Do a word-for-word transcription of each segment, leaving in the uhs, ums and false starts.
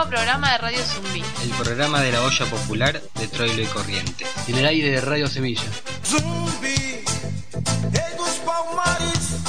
nuevo programa de Radio Zumbí. El programa de la olla popular de Troilo y Corrientes. En el aire de Radio Semilla. Zumbi, rei dos palmares,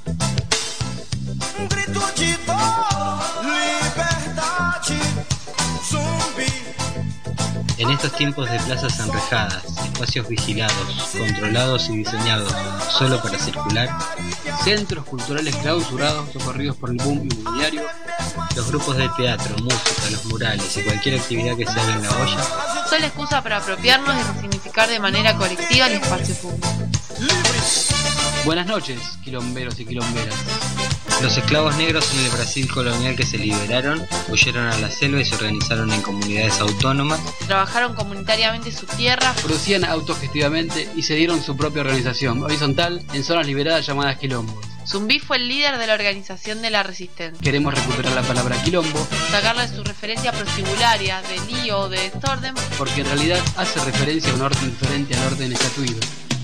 um grito de dor, liberdade. Zumbi. En estos tiempos de plazas enrejadas, espacios vigilados, controlados y diseñados solo para circular, centros culturales clausurados, socorridos por el boom inmobiliario, los grupos de teatro, música, los murales y cualquier actividad que se haga en la olla son la excusa para apropiarnos y resignificar de manera colectiva el espacio público. Buenas noches, quilomberos y quilomberas. Los esclavos negros en el Brasil colonial que se liberaron, huyeron a la selva y se organizaron en comunidades autónomas. Trabajaron comunitariamente su tierra, producían autogestivamente y se dieron su propia organización horizontal en zonas liberadas llamadas quilombos. Zumbí fue el líder de la organización de la resistencia. Queremos recuperar la palabra quilombo, sacarle su referencia prostibularia de lío o de desorden, porque en realidad hace referencia a un orden diferente al orden estatuido.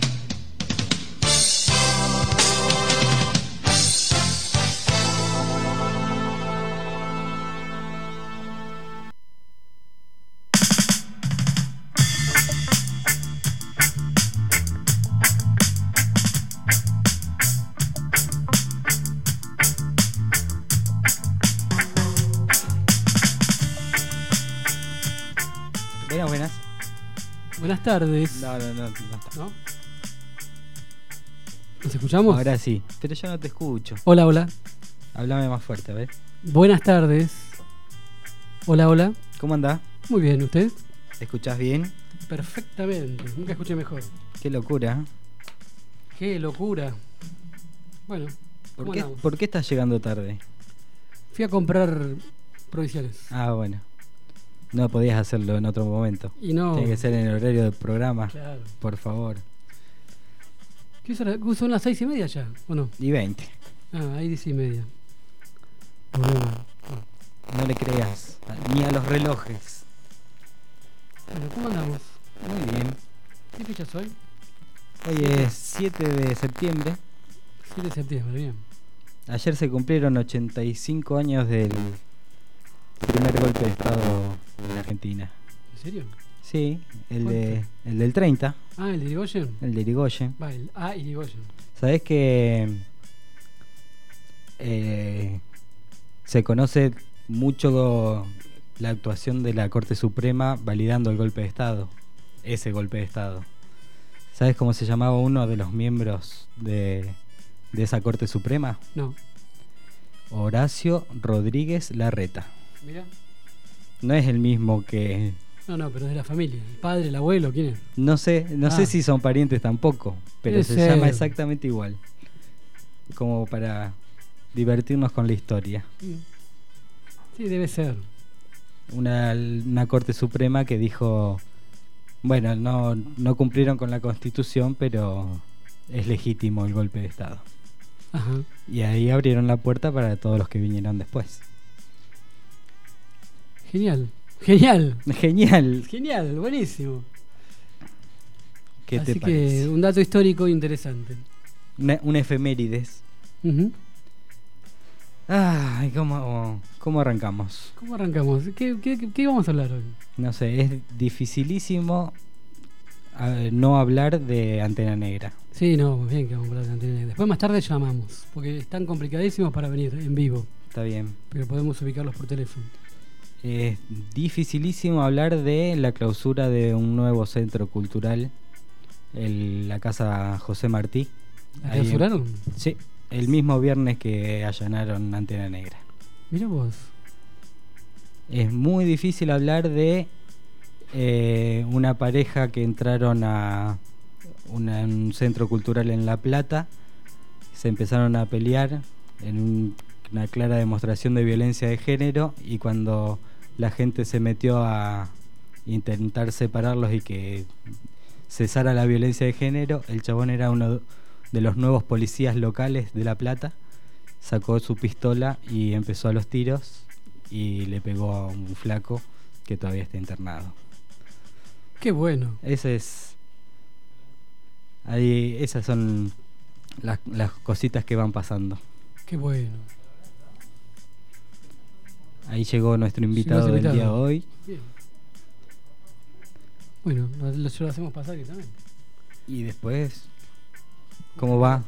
Buenas, buenas. Buenas tardes. No, no, no, no. ¿No? ¿Nos escuchamos? Ahora sí, pero yo no te escucho. Hola, hola. Háblame más fuerte, a ver. Buenas tardes. Hola, hola. ¿Cómo andás? Muy bien, ¿usted? ¿Te escuchás bien? Perfectamente, nunca escuché mejor. Qué locura. Qué locura. Bueno, ¿Por ¿cómo qué, andamos? ¿Por qué estás llegando tarde? Fui a comprar provisiones. Ah, bueno. No podías hacerlo en otro momento. Y no. Tiene que ser en el horario del programa. Claro. Por favor. ¿Qué son, son las seis y media ya? ¿O no? Y veinte. Ah, ahí diez y media. Problema. No le creas ni a los relojes. Bueno, ¿cómo andamos? Muy bien. ¿Qué fecha es hoy? Hoy es siete de septiembre. siete de septiembre, bien. Ayer se cumplieron ochenta y cinco años del primer golpe de Estado en Argentina. ¿En serio? Sí, el, ¿Cuánto? de, el del treinta, Ah, el de Irigoyen. el de Irigoyen. Va, el A Irigoyen. ¿Sabés que eh, se conoce mucho la actuación de la Corte Suprema validando el golpe de Estado? Ese golpe de Estado. ¿Sabés cómo se llamaba uno de los miembros de, de esa Corte Suprema? No. Horacio Rodríguez Larreta. Mira. No es el mismo que... No, no, pero es de la familia. ¿El padre, el abuelo, quién es? No sé, no Ah. sé si son parientes tampoco, pero Debe se ser. llama exactamente igual. Como para divertirnos con la historia. Sí, debe ser. Una, una Corte Suprema que dijo, bueno, no, no cumplieron con la Constitución, pero es legítimo el golpe de Estado. Ajá. Y ahí abrieron la puerta para todos los que vinieron después. Genial. Genial. Genial. Genial, buenísimo. ¿Qué Así te que parece? un dato histórico interesante. Una, una efemérides. Ujú. Ay, ¿cómo, cómo arrancamos? ¿Cómo arrancamos? ¿Qué, qué, qué vamos a hablar hoy? No sé, es dificilísimo eh, no hablar de Antena Negra. Sí, no, bien que vamos a hablar de Antena Negra. Después más tarde llamamos, porque están complicadísimos para venir en vivo, Está bien. pero podemos ubicarlos por teléfono. Es dificilísimo hablar de la clausura de un nuevo centro cultural, el- la Casa José Martí. ¿La Ahí en- clausuraron? Sí, el mismo viernes que allanaron Antena Negra. Mira vos. Es muy difícil hablar de eh, una pareja que entraron a una- un centro cultural en La Plata, se empezaron a pelear en un- una clara demostración de violencia de género, y cuando la gente se metió a intentar separarlos y que cesara la violencia de género, el chabón era uno de los nuevos policías locales de La Plata, sacó su pistola y empezó a los tiros y le pegó a un flaco que todavía está internado. Qué bueno. Ese es... Ahí, esas son las, las cositas que van pasando. Qué bueno. Ahí llegó nuestro invitado Llegó del ese día de invitado. hoy. Bien. Bueno, lo, lo- lo hacemos pasar aquí también. Y después, ¿cómo va?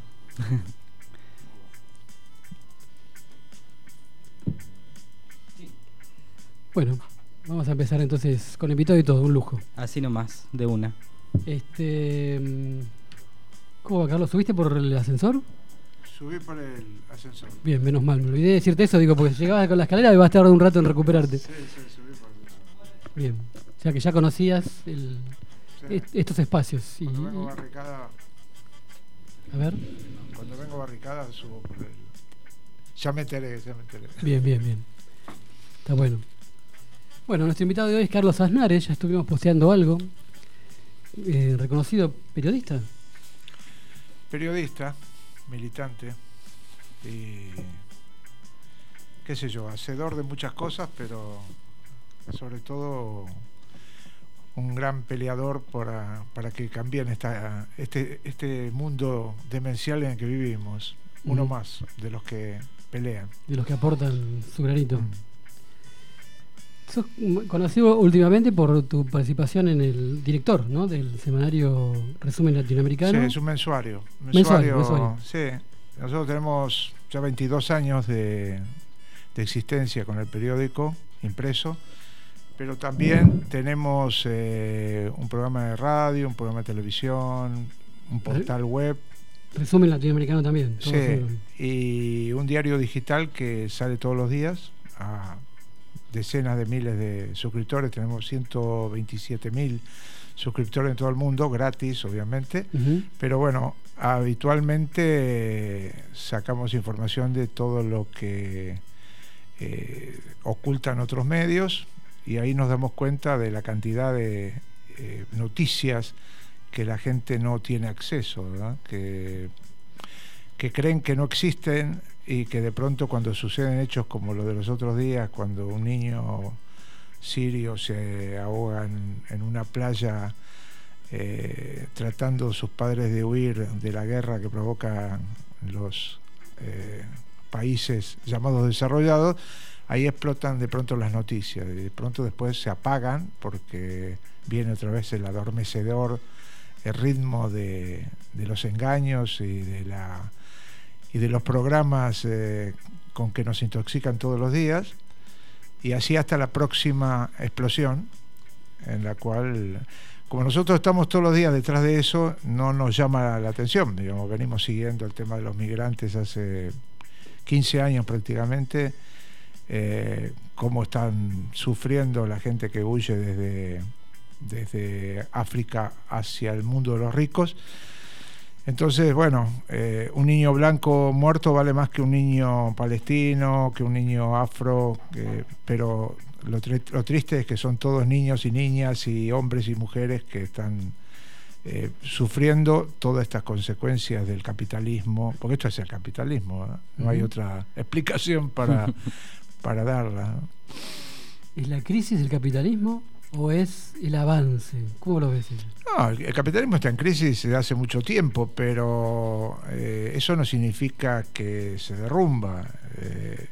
Bueno, vamos a empezar entonces con el invitado y todo, un lujo. Así nomás, de una. Este, mm, ¿cómo va, Carlos? ¿Subiste por el ascensor? Subí por el ascensor. Bien, menos mal, me olvidé de decirte eso, digo, porque llegabas con la escalera y vas a tardar un rato en recuperarte. Sí, sí, subí por el ascensor. Bien, o sea que ya conocías el, Sí. est- estos espacios. Y, Cuando vengo barricada, a ver, cuando vengo barricada subo por el. Ya me enteré, ya me enteré. bien, bien, bien. Está bueno. Bueno, nuestro invitado de hoy es Carlos Aznares, ya estuvimos posteando algo. Eh, reconocido periodista. Periodista, militante y qué sé yo, hacedor de muchas cosas, pero sobre todo un gran peleador para, para que cambien esta, este, este mundo demencial en el que vivimos. Uno Mm. más de los que pelean. De los que aportan su granito. Mm. Sos mm, conocido últimamente por tu participación en el director, ¿no? Del semanario Resumen Latinoamericano. Sí, es un mensuario. Mensuario, mensuario. Sí, nosotros tenemos ya veintidós años de, de existencia con el periódico impreso, pero también tenemos eh, un programa de radio, un programa de televisión, un portal web, Resumen Latinoamericano también. todo sí, junto. y un diario digital que sale todos los días a decenas de miles de suscriptores. Tenemos ciento veintisiete mil suscriptores en todo el mundo, gratis obviamente, Ujú. pero bueno, habitualmente eh, sacamos información de todo lo que eh, ocultan otros medios, y ahí nos damos cuenta de la cantidad de eh, noticias que la gente no tiene acceso, ¿verdad? Que, que creen que no existen, y que de pronto cuando suceden hechos como lo de los otros días, cuando un niño sirio se ahoga en, en una playa eh, tratando sus padres de huir de la guerra que provocan los eh, países llamados desarrollados, ahí explotan de pronto las noticias, y de pronto después se apagan porque viene otra vez el adormecedor, el ritmo de, de los engaños y de la y de los programas eh, con que nos intoxican todos los días, y así hasta la próxima explosión, en la cual, como nosotros estamos todos los días detrás de eso, no nos llama la atención. Digamos, venimos siguiendo el tema de los migrantes hace quince años prácticamente, eh, cómo están sufriendo la gente que huye desde, desde África hacia el mundo de los ricos. Entonces, bueno, eh, un niño blanco muerto vale más que un niño palestino, que un niño afro, que, pero lo, tri lo triste es que son todos niños y niñas y hombres y mujeres que están eh, sufriendo todas estas consecuencias del capitalismo, porque esto es el capitalismo, ¿eh? No hay otra explicación para, para darla, ¿no? ¿Es la crisis del capitalismo o es el avance? ¿Cómo lo ves eso? No, el, el capitalismo está en crisis desde hace mucho tiempo, pero eh, eso no significa que se derrumba. Eh,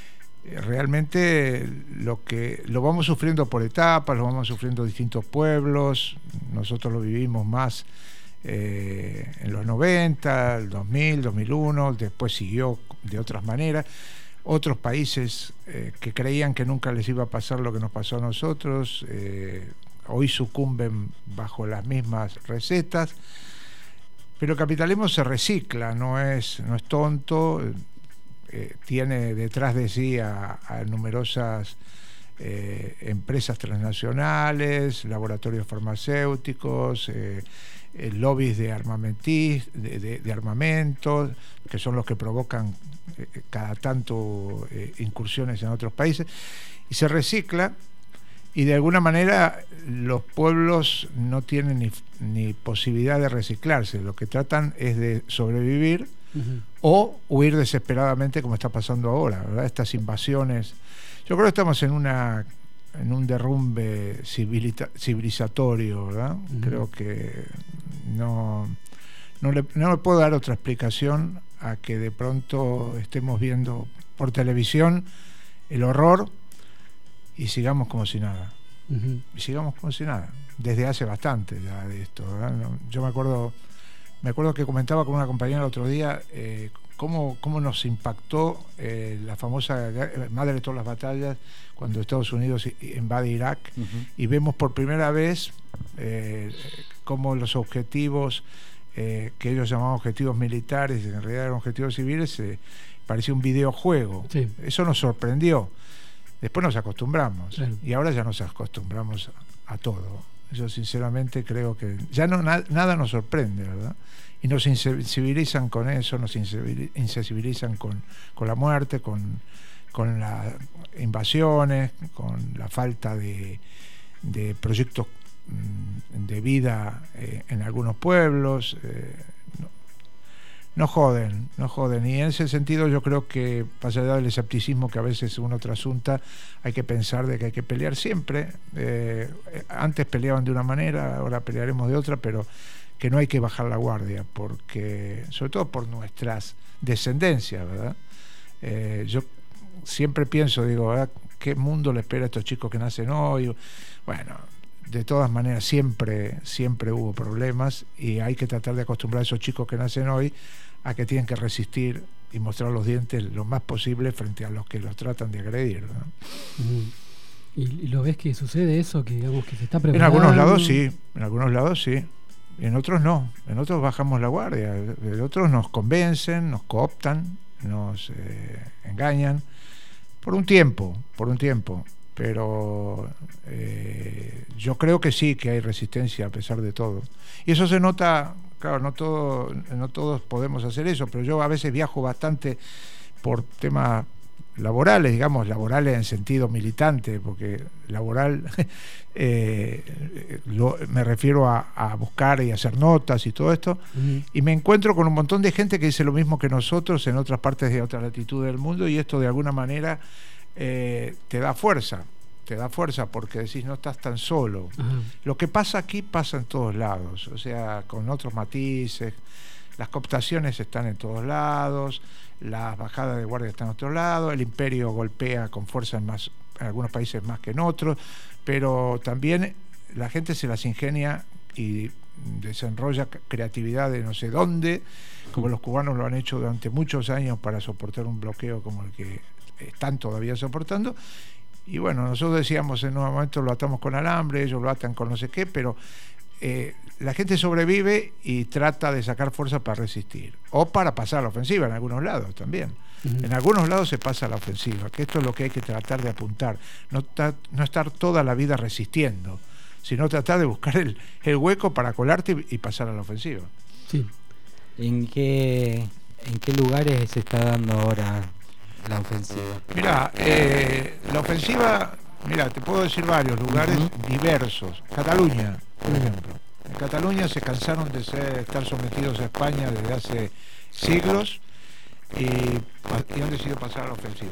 realmente lo que lo vamos sufriendo por etapas, lo vamos sufriendo distintos pueblos. Nosotros lo vivimos más eh, en los noventa, el dos mil, dos mil uno, después siguió de otras maneras. Otros países eh, que creían que nunca les iba a pasar lo que nos pasó a nosotros, eh, hoy sucumben bajo las mismas recetas, pero el capitalismo se recicla, no es, no es tonto, eh, tiene detrás de sí a, a numerosas eh, empresas transnacionales, laboratorios farmacéuticos, eh, eh, lobbies de, armamentis, de, de, de armamentos, que son los que provocan eh, cada tanto eh, incursiones en otros países, y se recicla, y de alguna manera los pueblos no tienen ni, ni posibilidad de reciclarse, lo que tratan es de sobrevivir uh-huh. o huir desesperadamente, como está pasando ahora, ¿verdad? Estas invasiones. Yo creo que estamos en una en un derrumbe civilizatorio, ¿verdad? Uh-huh. Creo que no, no, le, no le puedo dar otra explicación a que de pronto estemos viendo por televisión el horror y sigamos como si nada. Ujú. Y sigamos como si nada. Desde hace bastante ya de esto, ¿verdad? No, yo me acuerdo, me acuerdo que comentaba con una compañera el otro día eh, cómo, cómo nos impactó eh, la famosa madre de todas las batallas cuando Estados Unidos invade Irak. Ujú. Y vemos por primera vez eh, cómo los objetivos eh, que ellos llamaban objetivos militares, en realidad eran objetivos civiles, eh, parecía un videojuego. Sí. Eso nos sorprendió. Después nos acostumbramos, Claro. y ahora ya nos acostumbramos a, a todo. Yo sinceramente creo que ya no na- nada nos sorprende, ¿verdad? Y nos insensibilizan con eso, nos insevili- insensibilizan con, con la muerte, con, con las invasiones, con la falta de, de proyectos mm, de vida eh, en algunos pueblos. Eh, no, no joden, no joden. Y en ese sentido yo creo que, más allá del escepticismo que a veces uno trasunta, hay que pensar de que hay que pelear siempre. Eh, antes peleaban de una manera, ahora pelearemos de otra, pero que no hay que bajar la guardia, porque sobre todo por nuestras descendencias, ¿verdad? Eh, yo siempre pienso, digo, ¿verdad? ¿Qué mundo le espera a estos chicos que nacen hoy? Bueno, de todas maneras siempre, siempre hubo problemas, y hay que tratar de acostumbrar a esos chicos que nacen hoy a que tienen que resistir y mostrar los dientes lo más posible frente a los que los tratan de agredir, ¿no? Ujú. ¿Y, y lo ves que sucede eso, que digamos que se está En preparando? algunos lados sí, en algunos lados sí. En otros no, en otros bajamos la guardia, en otros nos convencen, nos cooptan, nos eh, engañan, por un tiempo, por un tiempo, pero eh, yo creo que sí, que hay resistencia a pesar de todo. Y eso se nota, claro, no, todo, no todos podemos hacer eso, pero yo a veces viajo bastante por temas laborales, digamos, laborales en sentido militante, porque laboral eh, lo, me refiero a, a buscar y hacer notas y todo esto, Ujú. y me encuentro con un montón de gente que dice lo mismo que nosotros en otras partes de otras latitudes del mundo, y esto de alguna manera eh, te da fuerza, te da fuerza porque decís no estás tan solo. Ajá. Lo que pasa aquí pasa en todos lados, o sea, con otros matices. Las cooptaciones están en todos lados, las bajadas de guardia están en otros lados, el imperio golpea con fuerza en, más, en algunos países más que en otros, pero también la gente se las ingenia y desenrolla creatividad de no sé dónde, como los cubanos lo han hecho durante muchos años para soportar un bloqueo como el que están todavía soportando. Y bueno, nosotros decíamos en un momento lo atamos con alambre, ellos lo atan con no sé qué, pero eh, la gente sobrevive y trata de sacar fuerza para resistir, o para pasar a la ofensiva en algunos lados también. Ujú. En algunos lados se pasa a la ofensiva, que esto es lo que hay que tratar de apuntar, no, ta- no estar toda la vida resistiendo, sino tratar de buscar el, el hueco para colarte y, y pasar a la ofensiva. Sí. ¿En qué, en qué lugares se está dando ahora la ofensiva? Mira, eh, la ofensiva, mira, te puedo decir varios lugares Ujú. diversos. Cataluña, por ejemplo. En Cataluña se cansaron de ser, estar sometidos a España desde hace siglos y, y han decidido pasar a la ofensiva.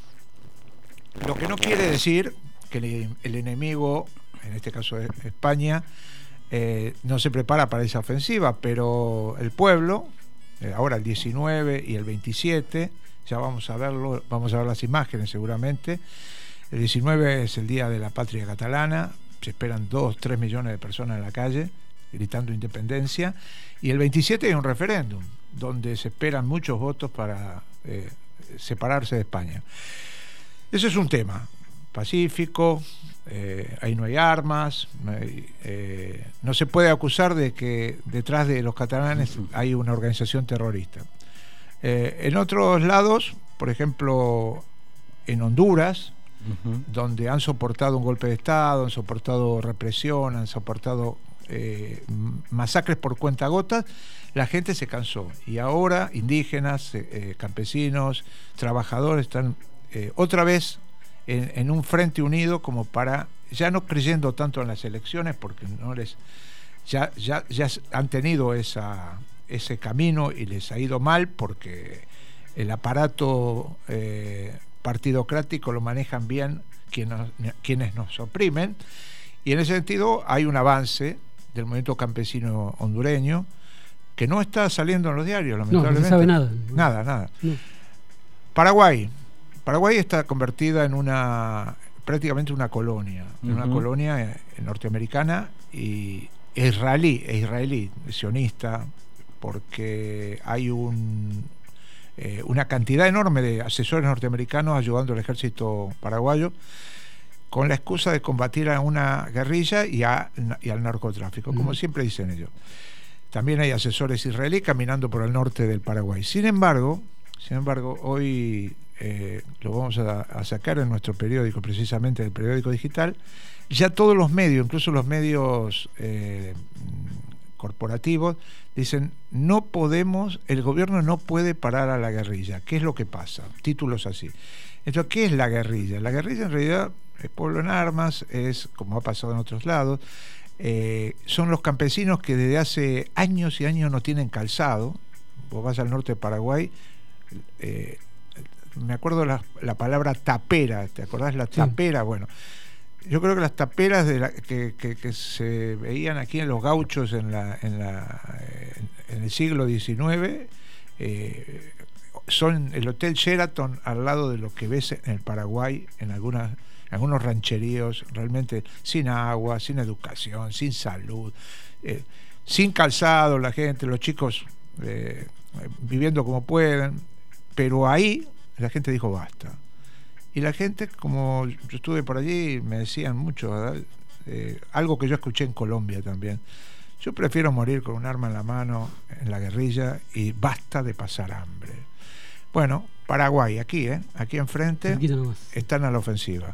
Lo que no quiere decir que el, el enemigo, en este caso es España, eh, no se prepara para esa ofensiva, pero el pueblo, eh, ahora el diecinueve y el veintisiete, ya vamos a verlo, vamos a ver las imágenes seguramente. El diecinueve es el Día de la Patria Catalana, se esperan dos, tres millones de personas en la calle gritando independencia, y el veintisiete hay un referéndum donde se esperan muchos votos para eh, separarse de España. Ese es un tema pacífico, eh, ahí no hay armas, no, hay, eh, no se puede acusar de que detrás de los catalanes hay una organización terrorista. Eh, en otros lados, por ejemplo en Honduras, Ujú. donde han soportado un golpe de Estado, han soportado represión, han soportado eh, masacres por cuentagotas, la gente se cansó. Y ahora indígenas, eh, campesinos, trabajadores están eh, otra vez en, en un frente unido como para, ya no creyendo tanto en las elecciones, porque no les ya, ya, ya han tenido esa, ese camino y les ha ido mal, porque el aparato eh, partidocrático lo manejan bien quienes, quienes nos oprimen, y en ese sentido hay un avance del movimiento campesino hondureño que no está saliendo en los diarios, No, lamentablemente. no se sabe nada. Nada, nada. No. Paraguay. Paraguay está convertida en una prácticamente una colonia, Uh-huh. una colonia eh, norteamericana y israelí, e israelí, sionista, porque hay un eh, una cantidad enorme de asesores norteamericanos ayudando al ejército paraguayo con la excusa de combatir a una guerrilla y, a, y al narcotráfico, como Mm. siempre dicen ellos. También hay asesores israelíes caminando por el norte del Paraguay. Sin embargo, sin embargo, hoy eh, lo vamos a, a sacar en nuestro periódico, precisamente el periódico digital, ya todos los medios, incluso los medios eh, corporativos, dicen, no podemos, el gobierno no puede parar a la guerrilla. ¿Qué es lo que pasa? Títulos así. Entonces, ¿qué es la guerrilla? La guerrilla en realidad es pueblo en armas, es, como ha pasado en otros lados, eh, son los campesinos que desde hace años y años no tienen calzado. Vos vas al norte de Paraguay, eh, me acuerdo la, la palabra tapera, ¿te acordás la tapera? Sí. Bueno, yo creo que las taperas de la, que, que, que se veían aquí en los gauchos en, la, en, la, en el siglo diecinueve eh, son el Hotel Sheraton al lado de lo que ves en el Paraguay, en algunas, algunos rancheríos, realmente sin agua, sin educación, sin salud, eh, sin calzado la gente, los chicos eh, viviendo como pueden, pero ahí la gente dijo basta. Y la gente, como yo estuve por allí, me decían mucho, ¿verdad? Eh, algo que yo escuché en Colombia también. Yo prefiero morir con un arma en la mano en la guerrilla y basta de pasar hambre. Bueno, Paraguay, aquí, ¿eh? Aquí enfrente, están a la ofensiva.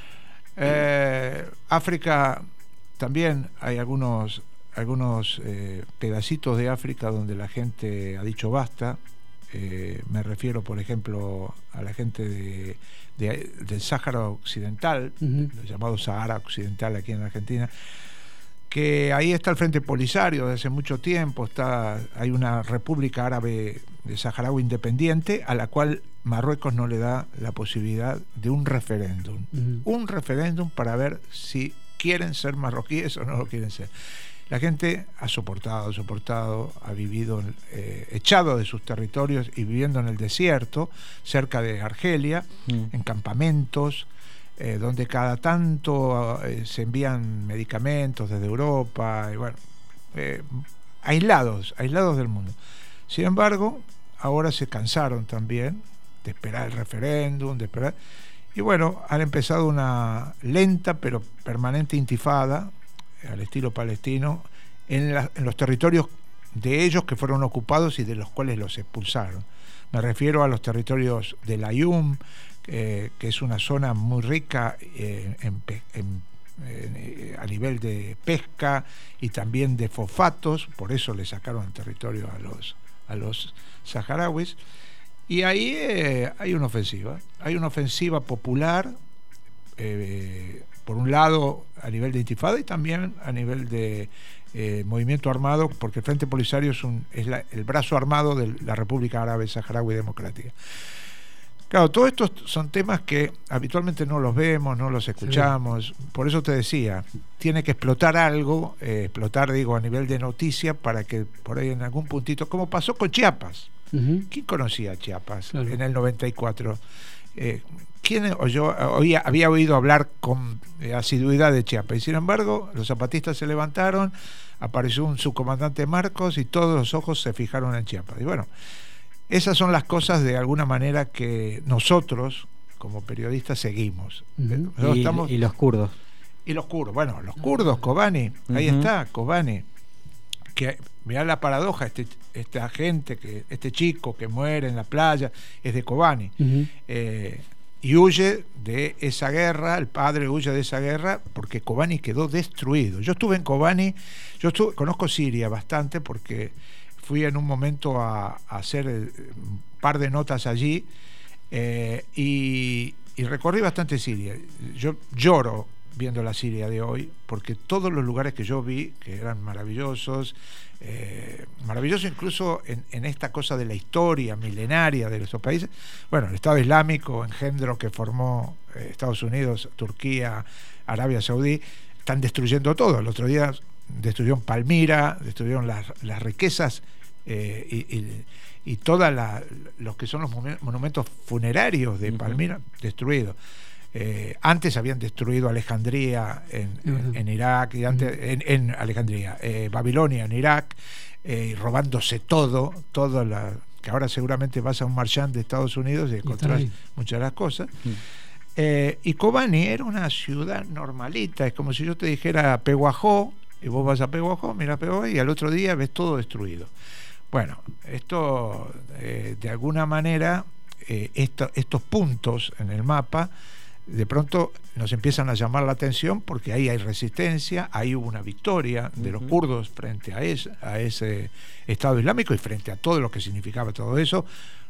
Eh, África, también hay algunos, algunos eh, pedacitos de África donde la gente ha dicho basta. Eh, me refiero, por ejemplo, a la gente de, de, del Sáhara Occidental, uh-huh. el llamado Sahara Occidental aquí en Argentina, que ahí está el Frente Polisario desde hace mucho tiempo, está, hay una República Árabe de Saharaui independiente a la cual Marruecos no le da la posibilidad de un referéndum, uh-huh. un referéndum para ver si quieren ser marroquíes o no lo quieren ser. La gente ha soportado, soportado, ha vivido eh, echado de sus territorios y viviendo en el desierto, cerca de Argelia, mm. en campamentos, eh, donde cada tanto eh, se envían medicamentos desde Europa, y bueno, eh, aislados, aislados del mundo. Sin embargo, ahora se cansaron también de esperar el referéndum, de esperar, y bueno, han empezado una lenta pero permanente intifada al estilo palestino, en, la, en los territorios de ellos que fueron ocupados y de los cuales los expulsaron. Me refiero a los territorios de Layún, eh, que es una zona muy rica eh, en, en, en, a nivel de pesca y también de fosfatos, por eso le sacaron el territorio a los, a los saharauis. Y ahí eh, hay una ofensiva, hay una ofensiva popular, eh, por un lado a nivel de intifada y también a nivel de eh, movimiento armado, porque el Frente Polisario es, un, es la, el brazo armado de la República Árabe Saharaui Democrática. Claro, todos estos son temas que habitualmente no los vemos, no los escuchamos, sí. Por eso te decía, tiene que explotar algo, eh, explotar digo a nivel de noticia, para que por ahí en algún puntito, como pasó con Chiapas. Uh-huh. ¿Quién conocía Chiapas claro. en el noventa y cuatro? Eh, ¿Quién oyó, oía, había oído hablar con eh, asiduidad de Chiapas? Y sin embargo, los zapatistas se levantaron, apareció un subcomandante Marcos y todos los ojos se fijaron en Chiapas. Y bueno, esas son las cosas de alguna manera que nosotros, como periodistas, seguimos. Uh-huh. Y, estamos, y los kurdos. Y los kurdos, bueno, los kurdos, Kobani, uh-huh. ahí está, Kobani. Que mirá la paradoja, este, esta gente, que este chico que muere en la playa, es de Kobani. Uh-huh. Eh, y huye de esa guerra, el padre huye de esa guerra porque Kobani quedó destruido. Yo estuve en Kobani, yo estuve, conozco Siria bastante porque fui en un momento a, a hacer un par de notas allí eh, y, y recorrí bastante Siria. Yo lloro viendo la Siria de hoy, porque todos los lugares que yo vi, que eran maravillosos, eh, maravillosos incluso en, en esta cosa de la historia milenaria de esos países, bueno, el Estado Islámico, engendro que formó eh, Estados Unidos, Turquía, Arabia Saudí, están destruyendo todo. El otro día destruyeron Palmira, destruyeron las, las riquezas eh, y, y, y todos los que son los monumentos funerarios de Palmira, uh-huh. destruidos. Eh, antes habían destruido Alejandría en, en, en Irak, y antes, en, en Alejandría, eh, Babilonia en Irak, eh, robándose todo, todo la, que ahora seguramente vas a un marchand de Estados Unidos y encontrás muchas de las cosas. Mm. Eh, y Kobani era una ciudad normalita, es como si yo te dijera Pehuajó, y vos vas a Pehuajó, mira Pehuajó, y al otro día ves todo destruido. Bueno, esto eh, de alguna manera, eh, esto, estos puntos en el mapa, de pronto nos empiezan a llamar la atención porque ahí hay resistencia, ahí hubo una victoria de los kurdos frente a ese, a ese Estado Islámico y frente a todo lo que significaba todo eso,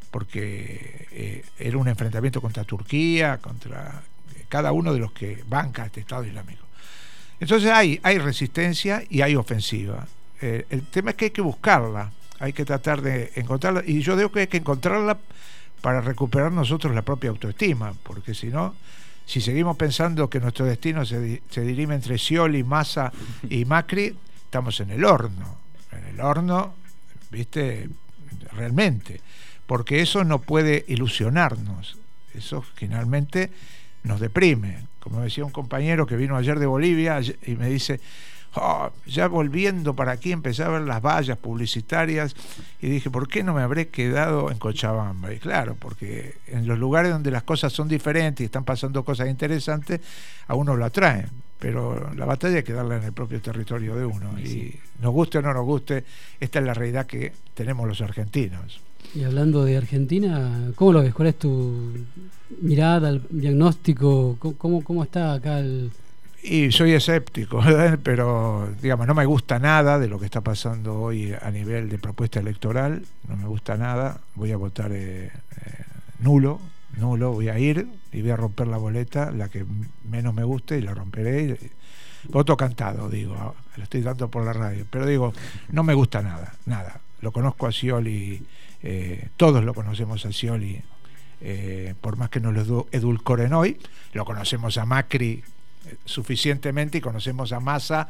porque eh, era un enfrentamiento contra Turquía, contra cada uno de los que banca este Estado Islámico. Entonces hay, hay resistencia y hay ofensiva. Eh, el tema es que hay que buscarla, hay que tratar de encontrarla, y yo digo que hay que encontrarla para recuperar nosotros la propia autoestima, porque si no, si seguimos pensando que nuestro destino se, se dirime entre Scioli, Massa y Macri, estamos en el horno, en el horno, ¿viste? Realmente, porque eso no puede ilusionarnos, eso finalmente nos deprime. Como decía un compañero que vino ayer de Bolivia y me dice, oh, ya volviendo para aquí empecé a ver las vallas publicitarias y dije, ¿por qué no me habré quedado en Cochabamba? Y claro, porque en los lugares donde las cosas son diferentes y están pasando cosas interesantes, a uno lo atraen, pero la batalla hay que darla en el propio territorio de uno, sí. Y nos guste o no nos guste, esta es la realidad que tenemos los argentinos. Y hablando de Argentina, ¿cómo lo ves? ¿Cuál es tu mirada, el diagnóstico? ¿Cómo, cómo está acá el...? Y soy escéptico, ¿verdad? Pero digamos, no me gusta nada de lo que está pasando hoy a nivel de propuesta electoral, no me gusta nada, voy a votar eh, eh, nulo, nulo, voy a ir y voy a romper la boleta, la que menos me guste, y la romperé. Y, voto cantado, digo, lo estoy dando por la radio, pero digo, no me gusta nada, nada. Lo conozco a Scioli, eh, todos lo conocemos a Scioli, eh, por más que nos lo edulcoren hoy, lo conocemos a Macri suficientemente y conocemos a Massa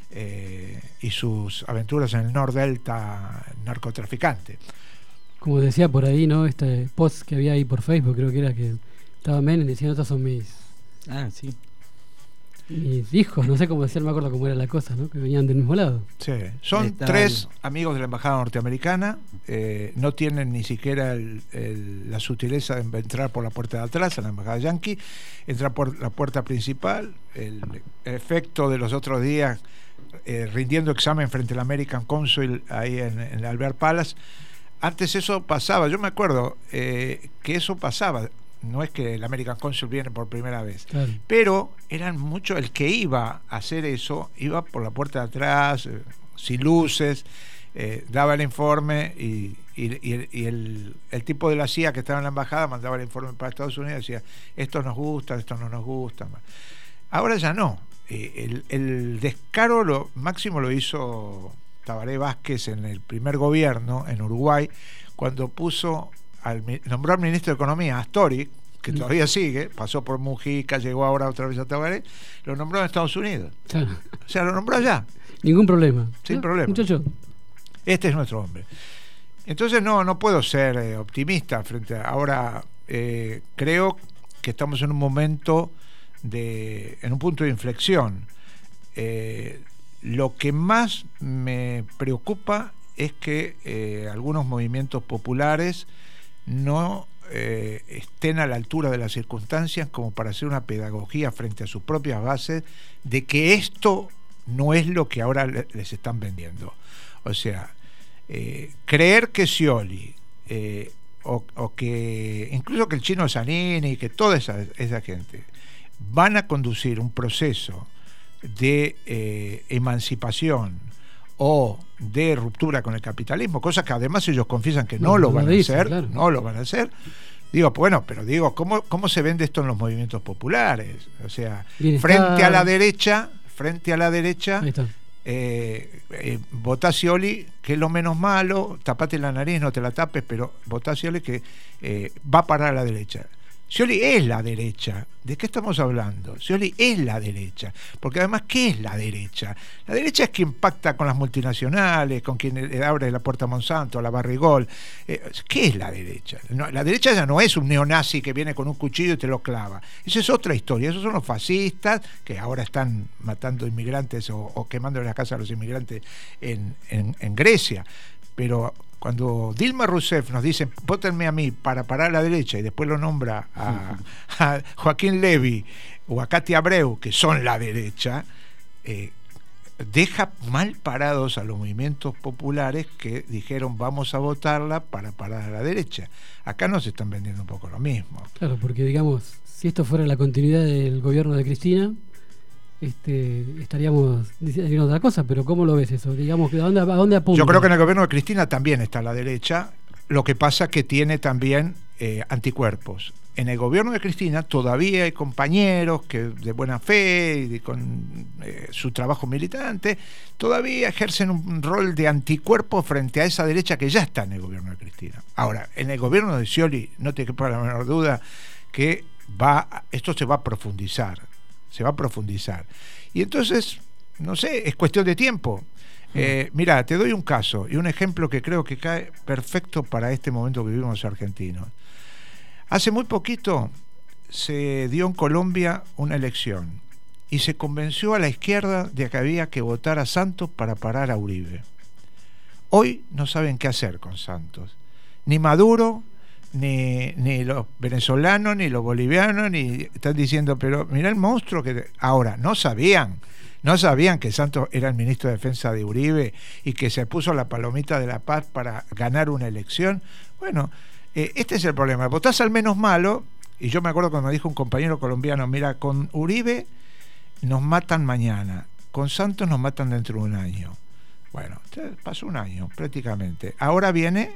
eh, y sus aventuras en el Nordelta narcotraficante. Como decía por ahí, ¿no? Este post que había ahí por Facebook, creo que era que estaba Menem diciendo, estos son mis ah, sí. mis hijos, no sé cómo decía, no me acuerdo cómo era la cosa, ¿no? Que venían del mismo lado. Sí, son Está tres el... amigos de la embajada norteamericana, eh, no tienen ni siquiera el, el, la sutileza de entrar por la puerta de atrás a la embajada yanqui, entrar por la puerta principal, el efecto de los otros días eh, rindiendo examen frente al American Consul ahí en, en el Albert Palace. Antes eso pasaba, yo me acuerdo eh, que eso pasaba. No es que el American Consul viene por primera vez, claro. Pero eran mucho, el que iba a hacer eso, iba por la puerta de atrás, eh, sin luces, eh, daba el informe y, y, y, y el, el tipo de la C I A que estaba en la embajada mandaba el informe para Estados Unidos y decía, esto nos gusta, esto no nos gusta. Ahora ya no. Eh, el, el descaro lo máximo lo hizo Tabaré Vázquez en el primer gobierno en Uruguay, cuando puso al, nombró al ministro de Economía, Astori, que todavía sigue, pasó por Mujica, llegó ahora otra vez a Tabaré, lo nombró en Estados Unidos. Claro. O sea, lo nombró allá. Ningún problema. Sin ¿No? problema. Muchacho. Este es nuestro hombre. Entonces no, no puedo ser eh, optimista frente a ahora. Eh, creo que estamos en un momento de, en un punto de inflexión. Eh, lo que más me preocupa es que eh, algunos movimientos populares no eh, estén a la altura de las circunstancias como para hacer una pedagogía frente a sus propias bases de que esto no es lo que ahora le, les están vendiendo. O sea, eh, creer que Scioli eh, o, o que incluso que el Chino Zanini, que toda esa, esa gente van a conducir un proceso de eh, emancipación o de ruptura con el capitalismo, cosa que además ellos confiesan que no, no lo van a hacer, claro. no lo van a hacer. Digo, bueno, pero digo, ¿cómo, cómo se vende esto en los movimientos populares? O sea, Bienestar. frente a la derecha, frente a la derecha, eh, eh, votá Scioli, que es lo menos malo, tapate la nariz, no te la tapes, pero votá Scioli que eh, va a parar a la derecha. Scioli es la derecha. ¿De qué estamos hablando? Scioli es la derecha. Porque además, ¿qué es la derecha? La derecha es quien pacta con las multinacionales, con quien le abre la puerta a Monsanto, a la Barrigol. Eh, ¿Qué es la derecha? No, la derecha ya no es un neonazi que viene con un cuchillo y te lo clava. Esa es otra historia. Esos son los fascistas que ahora están matando inmigrantes o, o quemando las casas a los inmigrantes en, en, en Grecia. Pero cuando Dilma Rousseff nos dice vótenme a mí para parar a la derecha y después lo nombra a, a Joaquín Levy o a Katia Abreu, que son la derecha, eh, deja mal parados a los movimientos populares que dijeron vamos a votarla para parar a la derecha. Acá nos están vendiendo un poco lo mismo. Claro, porque digamos, si esto fuera la continuidad del gobierno de Cristina, Este, estaríamos diciendo otra cosa, pero ¿cómo lo ves eso? Digamos, ¿a dónde, a dónde apunta? Yo creo que en el gobierno de Cristina también está la derecha, lo que pasa que tiene también eh, anticuerpos. En el gobierno de Cristina todavía hay compañeros que de buena fe y con eh, su trabajo militante todavía ejercen un rol de anticuerpo frente a esa derecha que ya está en el gobierno de Cristina. Ahora, en el gobierno de Scioli no te quepa la menor duda que va esto se va a profundizar. se va a profundizar. Y entonces, no sé, es cuestión de tiempo. Eh, mira, te doy un caso y un ejemplo que creo que cae perfecto para este momento que vivimos argentinos. Hace muy poquito se dio en Colombia una elección y se convenció a la izquierda de que había que votar a Santos para parar a Uribe. Hoy no saben qué hacer con Santos. Ni Maduro, Ni, ni los venezolanos, ni los bolivianos, ni están diciendo, pero mira el monstruo que... Ahora, no sabían, no sabían que Santos era el ministro de Defensa de Uribe y que se puso la palomita de la paz para ganar una elección. Bueno, eh, este es el problema. Votás al menos malo, y yo me acuerdo cuando me dijo un compañero colombiano, mira, con Uribe nos matan mañana, con Santos nos matan dentro de un año. Bueno, pasó un año prácticamente. Ahora viene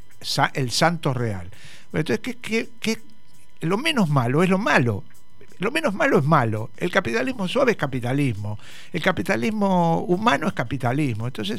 el Santos real. Entonces, ¿qué, qué, qué? Lo menos malo es lo malo. Lo menos malo es malo. El capitalismo suave es capitalismo. El capitalismo humano es capitalismo. Entonces,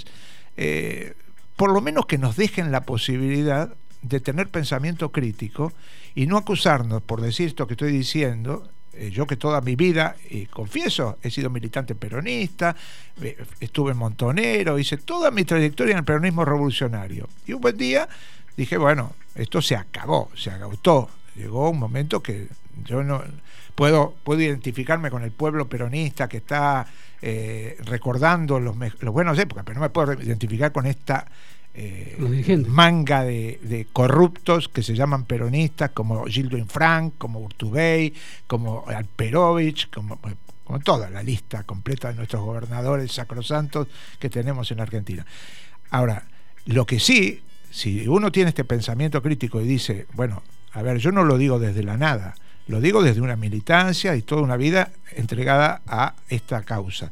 eh, por lo menos que nos dejen la posibilidad de tener pensamiento crítico y no acusarnos por decir esto que estoy diciendo. Eh, yo que toda mi vida, y confieso, he sido militante peronista, eh, estuve en Montonero, hice toda mi trayectoria en el peronismo revolucionario. Y un buen día dije, bueno, esto se acabó, se agotó. Llegó un momento que yo no puedo, puedo identificarme con el pueblo peronista que está eh, recordando los, los buenos épocas, pero no me puedo identificar con esta eh, manga de, de corruptos que se llaman peronistas, como Gildo Infranc, como Urtubey, como Alperovich, como, como toda la lista completa de nuestros gobernadores sacrosantos que tenemos en Argentina. Ahora, lo que sí, si uno tiene este pensamiento crítico y dice, bueno, a ver, yo no lo digo desde la nada, lo digo desde una militancia y toda una vida entregada a esta causa.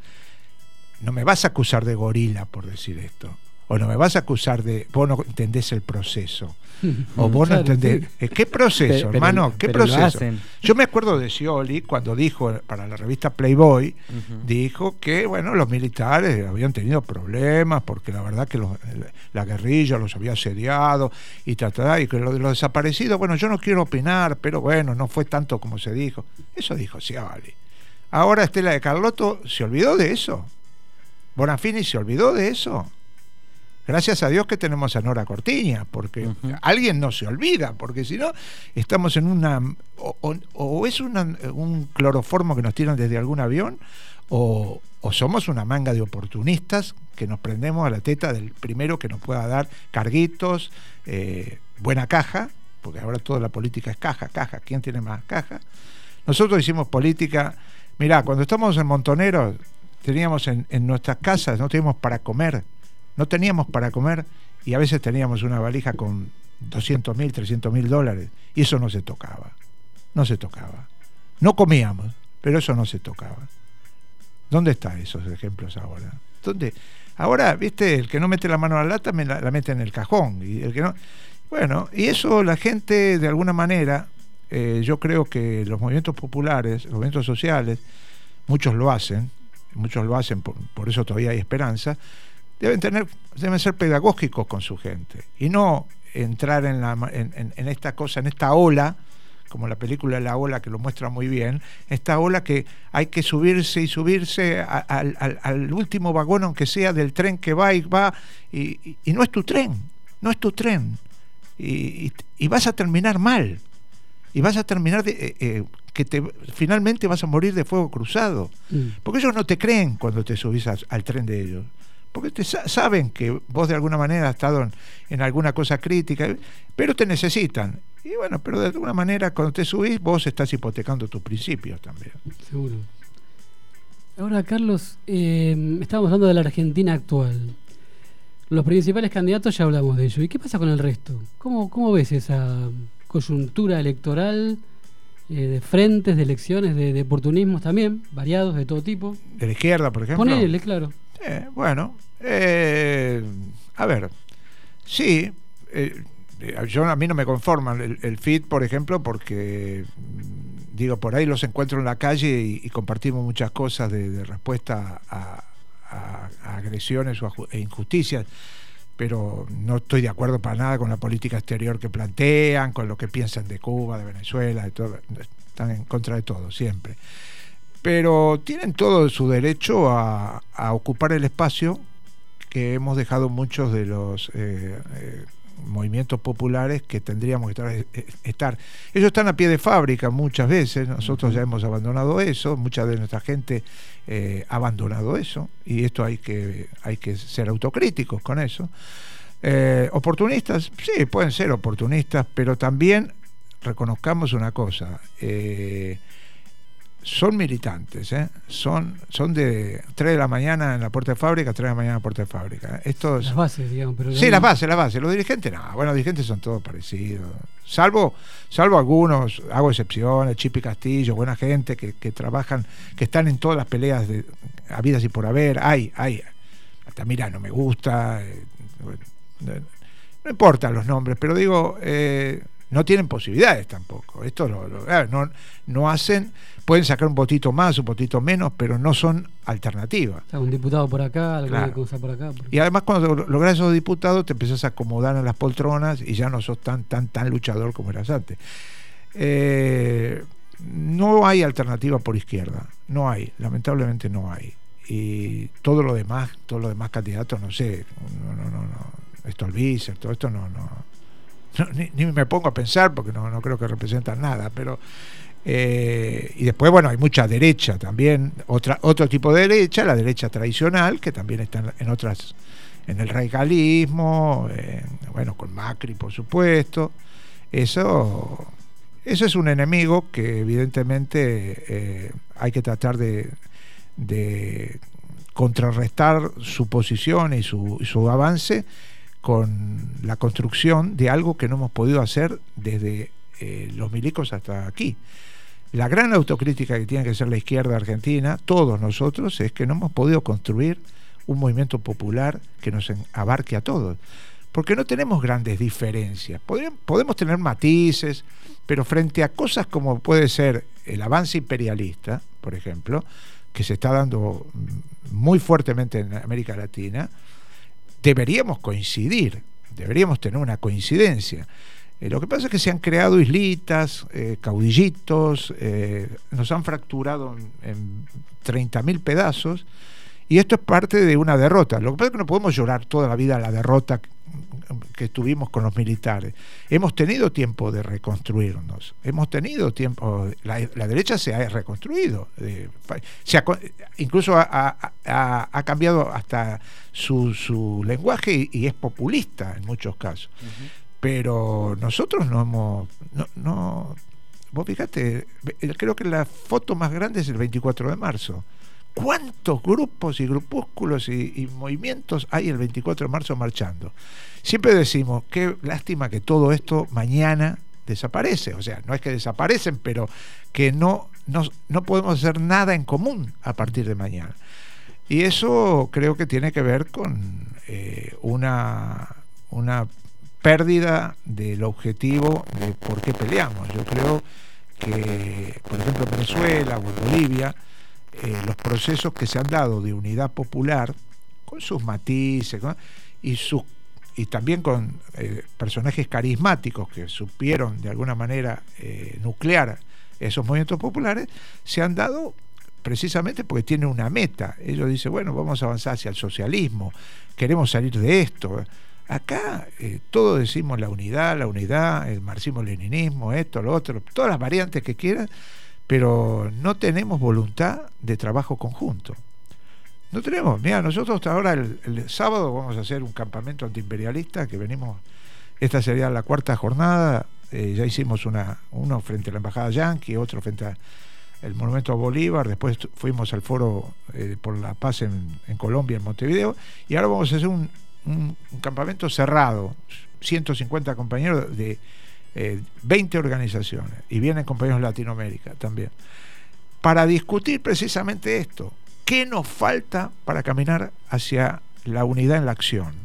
No me vas a acusar de gorila por decir esto, o no me vas a acusar de vos no entendés el proceso, o vos claro, no entendés sí. ¿Qué proceso, pero, hermano? ¿Qué proceso? Yo me acuerdo de Scioli cuando dijo para la revista Playboy, uh-huh. dijo que bueno, los militares habían tenido problemas porque la verdad que los, la guerrilla los había asediado y trataba, y que lo de los desaparecidos, bueno, yo no quiero opinar, pero bueno, no fue tanto como se dijo. Eso dijo Scioli. Ahora Estela de Carlotto se olvidó de eso. Bonafini se olvidó de eso. Gracias a Dios que tenemos a Nora Cortiña, porque uh-huh. alguien no se olvida, porque si no, estamos en una... O, o, o es una, un cloroformo que nos tiran desde algún avión, o, o somos una manga de oportunistas que nos prendemos a la teta del primero que nos pueda dar carguitos, eh, buena caja, porque ahora toda la política es caja, caja, ¿quién tiene más caja? Nosotros hicimos política... Mirá, cuando estábamos en Montonero, teníamos en, en nuestras casas, no teníamos para comer, no teníamos para comer y a veces teníamos una valija con doscientos mil, trescientos mil dólares y eso no se tocaba, no se tocaba. No comíamos, pero eso no se tocaba. ¿Dónde están esos ejemplos ahora? ¿Dónde? Ahora, viste, el que no mete la mano a la lata me la, la mete en el cajón y el que no... Bueno, y eso la gente de alguna manera, eh, yo creo que los movimientos populares, los movimientos sociales, muchos lo hacen, muchos lo hacen, por, por eso todavía hay esperanza, deben tener, deben ser pedagógicos con su gente y no entrar en, la, en, en, en esta cosa, en esta ola como la película La Ola, que lo muestra muy bien, esta ola que hay que subirse y subirse al, al, al último vagón, aunque sea del tren que va y va, y, y, y no es tu tren, no es tu tren, y, y, y vas a terminar mal, y vas a terminar de, eh, eh, que te, finalmente vas a morir de fuego cruzado, mm. porque ellos no te creen cuando te subís a, al tren de ellos, porque te saben que vos de alguna manera has estado en, en alguna cosa crítica, pero te necesitan. Y bueno, pero de alguna manera cuando te subís vos estás hipotecando tus principios también. Seguro. Ahora, Carlos, eh, estábamos hablando de la Argentina actual. Los principales candidatos ya hablamos de ello. ¿Y qué pasa con el resto? ¿Cómo, cómo ves esa coyuntura electoral, eh, de frentes, de elecciones, de, de oportunismos también, variados, de todo tipo? De la izquierda, por ejemplo. Ponele, claro. Eh, bueno, eh, a ver, sí, eh, yo a mí no me conforman el, el feed, por ejemplo, porque digo, por ahí los encuentro en la calle y, y compartimos muchas cosas de, de respuesta a, a, a agresiones o a, a injusticias, pero no estoy de acuerdo para nada con la política exterior que plantean, con lo que piensan de Cuba, de Venezuela, de todo, están en contra de todo, siempre. Pero tienen todo su derecho a, a ocupar el espacio que hemos dejado muchos de los eh, eh, movimientos populares que tendríamos que estar, estar. Ellos están a pie de fábrica muchas veces, nosotros ya hemos abandonado eso, mucha de nuestra gente eh, ha abandonado eso, y esto hay que, hay que ser autocríticos con eso. Eh, oportunistas, sí, pueden ser oportunistas, pero también reconozcamos una cosa, eh, son militantes, ¿eh? son son de tres de la mañana en la puerta de fábrica, tres de la mañana en la puerta de fábrica. Estos, las bases, digamos. Pero sí, las bases, las bases. Los dirigentes, no, bueno, los dirigentes son todos parecidos. Salvo salvo algunos, hago excepciones, Chipi Castillo, buena gente que, que trabajan, que están en todas las peleas de habidas y por haber. Hay, hay. Hasta mira, no me gusta. Eh, no, no importan los nombres, pero digo, eh, no tienen posibilidades tampoco. Esto lo, lo, no, no hacen, pueden sacar un votito más, un votito menos, pero no son alternativas. O sea, un diputado por acá, alguna claro. cosa por acá. Por... Y además cuando logras esos diputados te empezás a acomodar en las poltronas y ya no sos tan tan tan luchador como eras antes. Eh, no hay alternativa por izquierda, no hay, lamentablemente no hay. Y todo lo demás, todos los demás candidatos, no sé, no, no, no, no. Stolbizer, todo esto no, no. No, ni, ni me pongo a pensar porque no, no creo que representan nada, pero eh, y después bueno, hay mucha derecha también, otra otro tipo de derecha, la derecha tradicional, que también está en, en otras, en el radicalismo, en, bueno, con Macri por supuesto. Eso eso es un enemigo que evidentemente eh, hay que tratar de, de contrarrestar su posición y su, y su avance con la construcción de algo que no hemos podido hacer desde eh, los milicos hasta aquí. La gran autocrítica que tiene que ser la izquierda argentina, todos nosotros, es que no hemos podido construir un movimiento popular que nos abarque a todos, porque no tenemos grandes diferencias. Podríamos, podemos tener matices, pero frente a cosas como puede ser el avance imperialista, por ejemplo, que se está dando muy fuertemente en América Latina, deberíamos coincidir, deberíamos tener una coincidencia. Eh, lo que pasa es que se han creado islitas, eh, caudillitos, eh, nos han fracturado en, en treinta mil pedazos, y esto es parte de una derrota. Lo que pasa es que no podemos llorar toda la vida la derrota que, que tuvimos con los militares. Hemos tenido tiempo de reconstruirnos, hemos tenido tiempo, la, la derecha se ha reconstruido, eh, se ha, incluso ha, ha, ha cambiado hasta su, su lenguaje y, y es populista en muchos casos. Uh-huh. Pero nosotros no hemos, no, no, vos fíjate, creo que la foto más grande es el veinticuatro de marzo. ¿Cuántos grupos y grupúsculos y, y movimientos hay el veinticuatro de marzo marchando? Siempre decimos, qué lástima que todo esto mañana desaparece. O sea, no es que desaparecen, pero que no, no, no podemos hacer nada en común a partir de mañana. Y eso creo que tiene que ver con eh, una, una pérdida del objetivo de por qué peleamos. Yo creo que, por ejemplo, en Venezuela o en Bolivia, Eh, los procesos que se han dado de unidad popular, con sus matices, ¿no? y sus y también con eh, personajes carismáticos que supieron de alguna manera eh, nuclear esos movimientos populares, se han dado precisamente porque tienen una meta. Ellos dicen, bueno, vamos a avanzar hacia el socialismo, queremos salir de esto. Acá eh, todos decimos la unidad, la unidad, el marxismo-leninismo, esto, lo otro, todas las variantes que quieran, pero no tenemos voluntad de trabajo conjunto. No tenemos. Mira, nosotros hasta ahora el, el sábado vamos a hacer un campamento antiimperialista que venimos, esta sería la cuarta jornada, eh, ya hicimos una uno frente a la embajada yanqui, otro frente al monumento a Bolívar, después fuimos al foro eh, por la paz en, en Colombia, en Montevideo, y ahora vamos a hacer un, un, un campamento cerrado, ciento cincuenta compañeros de eh, veinte organizaciones, y vienen compañeros de Latinoamérica también, para discutir precisamente esto. ¿Qué nos falta para caminar hacia la unidad en la acción?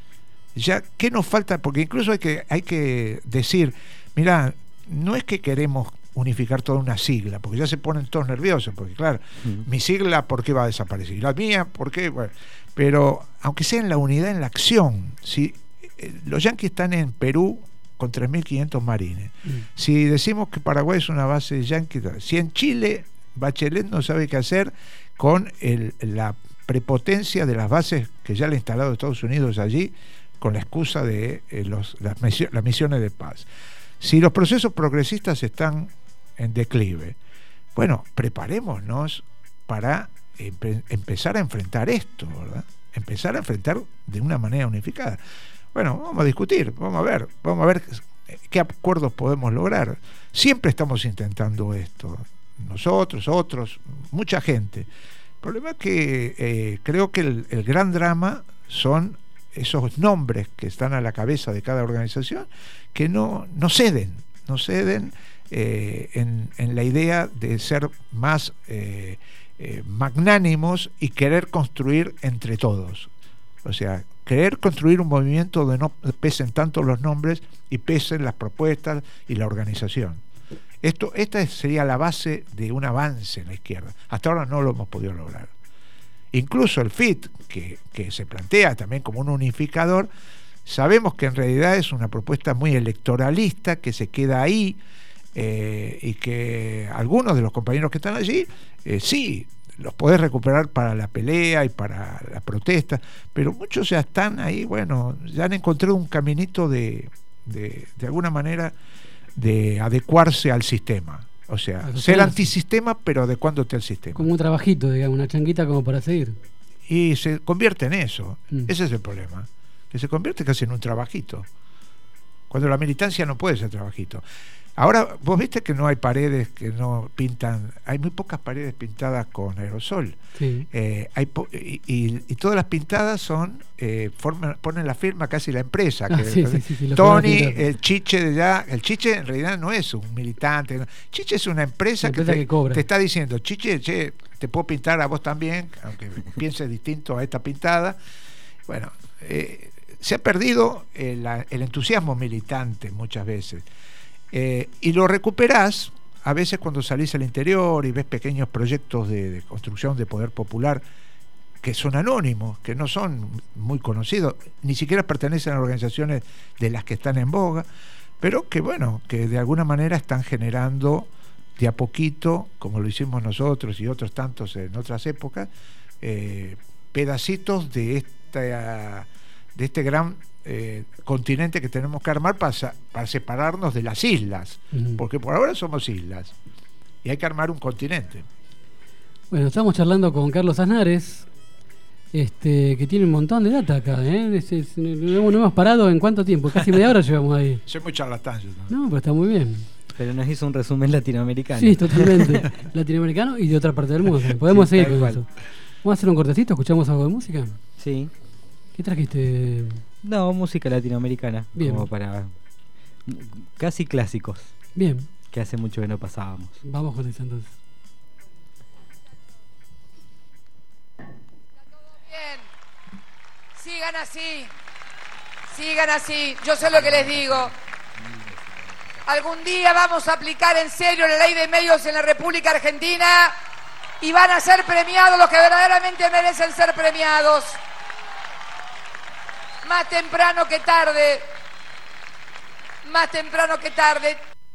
Ya, ¿qué nos falta? Porque incluso hay que, hay que decir, mira, no es que queremos unificar toda una sigla, porque ya se ponen todos nerviosos, porque claro, uh-huh. mi sigla, ¿por qué va a desaparecer? Y la mía, ¿por qué? Bueno, pero aunque sea en la unidad en la acción, si eh, los yanquis están en Perú con tres mil quinientos marines, uh-huh. si decimos que Paraguay es una base yanqui, si en Chile Bachelet no sabe qué hacer con el, la prepotencia de las bases que ya le ha instalado Estados Unidos allí, con la excusa de eh, los, las, las misiones de paz. Si los procesos progresistas están en declive, bueno, preparémonos para empe- empezar a enfrentar esto, ¿verdad? Empezar a enfrentar de una manera unificada. Bueno, vamos a discutir, vamos a ver, vamos a ver qué acuerdos podemos lograr. Siempre estamos intentando esto. Nosotros, otros, mucha gente. El problema es que eh, creo que el, el gran drama son esos nombres que están a la cabeza de cada organización que no, no ceden, no ceden eh, en, en la idea de ser más eh, eh, magnánimos y querer construir entre todos. O sea, querer construir un movimiento donde no pesen tanto los nombres y pesen las propuestas y la organización. Esto, esta sería la base de un avance en la izquierda. Hasta ahora no lo hemos podido lograr. Incluso el F I T, que, que se plantea también como un unificador, sabemos que en realidad es una propuesta muy electoralista, que se queda ahí, eh, y que algunos de los compañeros que están allí, eh, sí, los podés recuperar para la pelea y para la protesta, pero muchos ya están ahí, bueno, ya han encontrado un caminito de, de, de alguna manera, de adecuarse al sistema, o sea, ah, ser antisistema pero adecuándote al sistema, como un trabajito, digamos, una changuita como para seguir, y se convierte en eso. mm. Ese es el problema, que se convierte casi en un trabajito, cuando la militancia no puede ser trabajito. Ahora, vos viste que no hay paredes que no pintan, hay muy pocas paredes pintadas con aerosol, sí. eh, hay po- y, y, y todas las pintadas son eh, forman, ponen la firma casi la empresa, ah, que, sí, sí, sí, sí, Tony, el Chiche de allá, el Chiche en realidad no es un militante, no. Chiche es una empresa, una que, empresa te, que cobra. te está diciendo, Chiche, che, te puedo pintar a vos también, aunque pienses distinto a esta pintada. Bueno, eh, se ha perdido el, el entusiasmo militante muchas veces. Eh, y lo recuperás a veces cuando salís al interior y ves pequeños proyectos de, de construcción de poder popular que son anónimos, que no son muy conocidos, ni siquiera pertenecen a organizaciones de las que están en boga, pero que bueno, que de alguna manera están generando de a poquito, como lo hicimos nosotros y otros tantos en otras épocas, eh, pedacitos de esta, de este gran Eh, continente que tenemos que armar para, para separarnos de las islas, uh-huh. porque por ahora somos islas y hay que armar un continente. Bueno, estamos charlando con Carlos Aznares, este, que tiene un montón de data acá, ¿eh? Es, es, no, no hemos parado en cuánto tiempo, casi media hora llevamos ahí. Soy muy charlatán yo también. No, pero está muy bien. Pero nos hizo un resumen latinoamericano. Sí, totalmente. Latinoamericano y de otra parte del mundo. Podemos sí, seguir con igual. Eso. Vamos a hacer un cortecito, escuchamos algo de música. Sí. ¿Qué trajiste? No, música latinoamericana. Bien. Como para casi clásicos. Bien. Que hace mucho que no pasábamos. Vamos con eso entonces. Está todo bien. Sigan así. Sigan así. Yo sé lo que les digo. Algún día vamos a aplicar en serio la ley de medios en la República Argentina y van a ser premiados los que verdaderamente merecen ser premiados. Más temprano que tarde. Más temprano que tarde.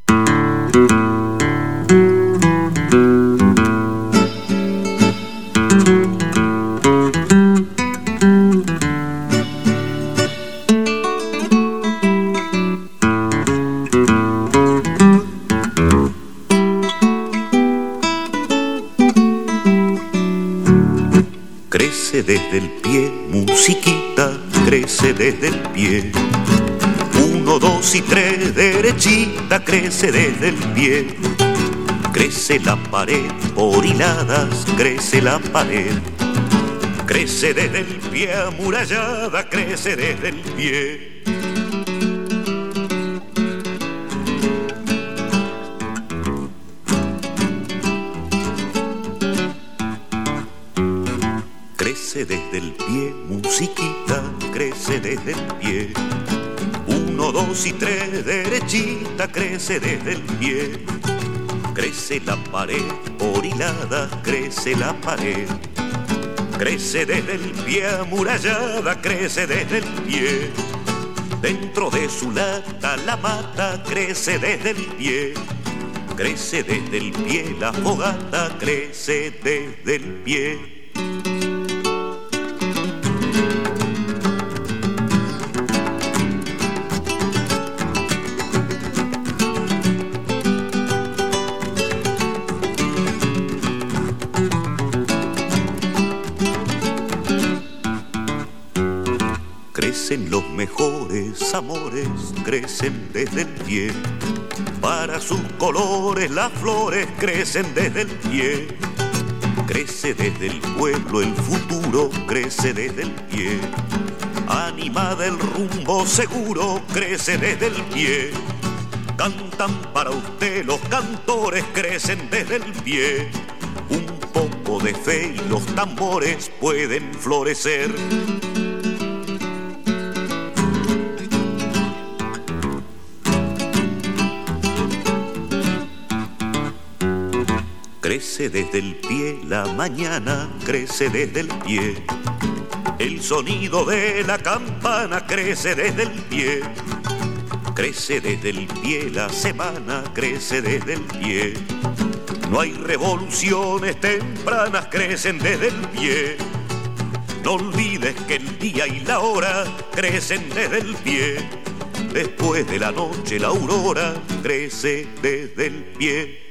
Crece desde el pie, musiquita, crece desde el pie. Uno, dos y tres, derechita, crece desde el pie. Crece la pared por hiladas, crece la pared. Crece desde el pie, amurallada, crece desde el pie. Crece desde el pie, musiquita, crece desde el pie. Uno, dos y tres, derechita, crece desde el pie. Crece la pared por hiladas, crece la pared. Crece desde el pie, amurallada, crece desde el pie. Dentro de su lata la mata, crece desde el pie. Crece desde el pie la fogata, crece desde el pie. Crecen los mejores amores, crecen desde el pie. Para sus colores las flores crecen desde el pie. Crece desde el pueblo el futuro, crece desde el pie. Animada el rumbo seguro, crece desde el pie. Cantan para usted los cantores, crecen desde el pie. Un poco de fe y los tambores pueden florecer. Crece desde el pie la mañana, crece desde el pie. El sonido de la campana crece desde el pie. Crece desde el pie la semana, crece desde el pie. No hay revoluciones tempranas, crecen desde el pie. No olvides que el día y la hora crecen desde el pie. Después de la noche la aurora crece desde el pie.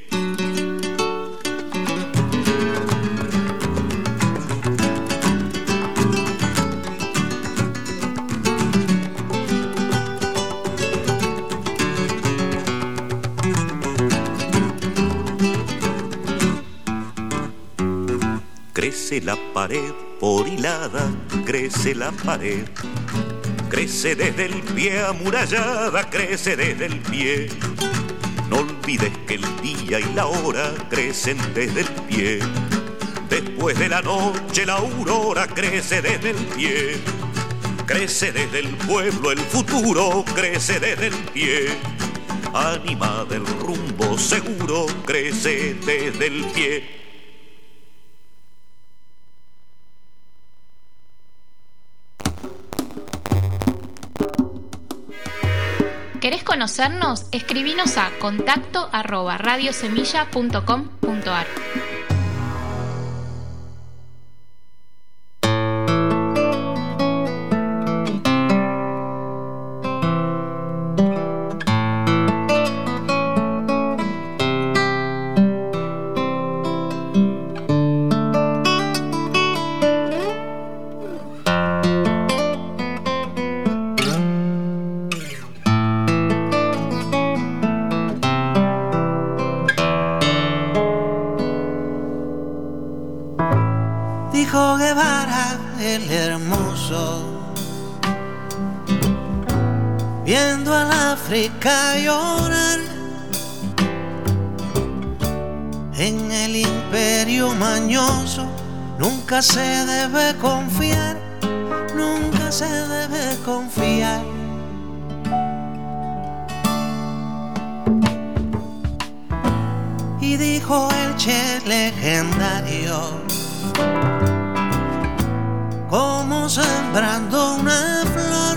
Crece la pared por hilada, crece la pared. Crece desde el pie amurallada, crece desde el pie. No olvides que el día y la hora crecen desde el pie. Después de la noche la aurora crece desde el pie. Crece desde el pueblo el futuro, crece desde el pie. Animada el rumbo seguro, crece desde el pie. ¿Querés conocernos? Escribinos a contacto arroba radiosemilla punto com punto ar. Dijo Guevara el hermoso, viendo al África llorar. En el imperio mañoso nunca se debe confiar, nunca se debe confiar. Y dijo el Che legendario, como sembrando una flor,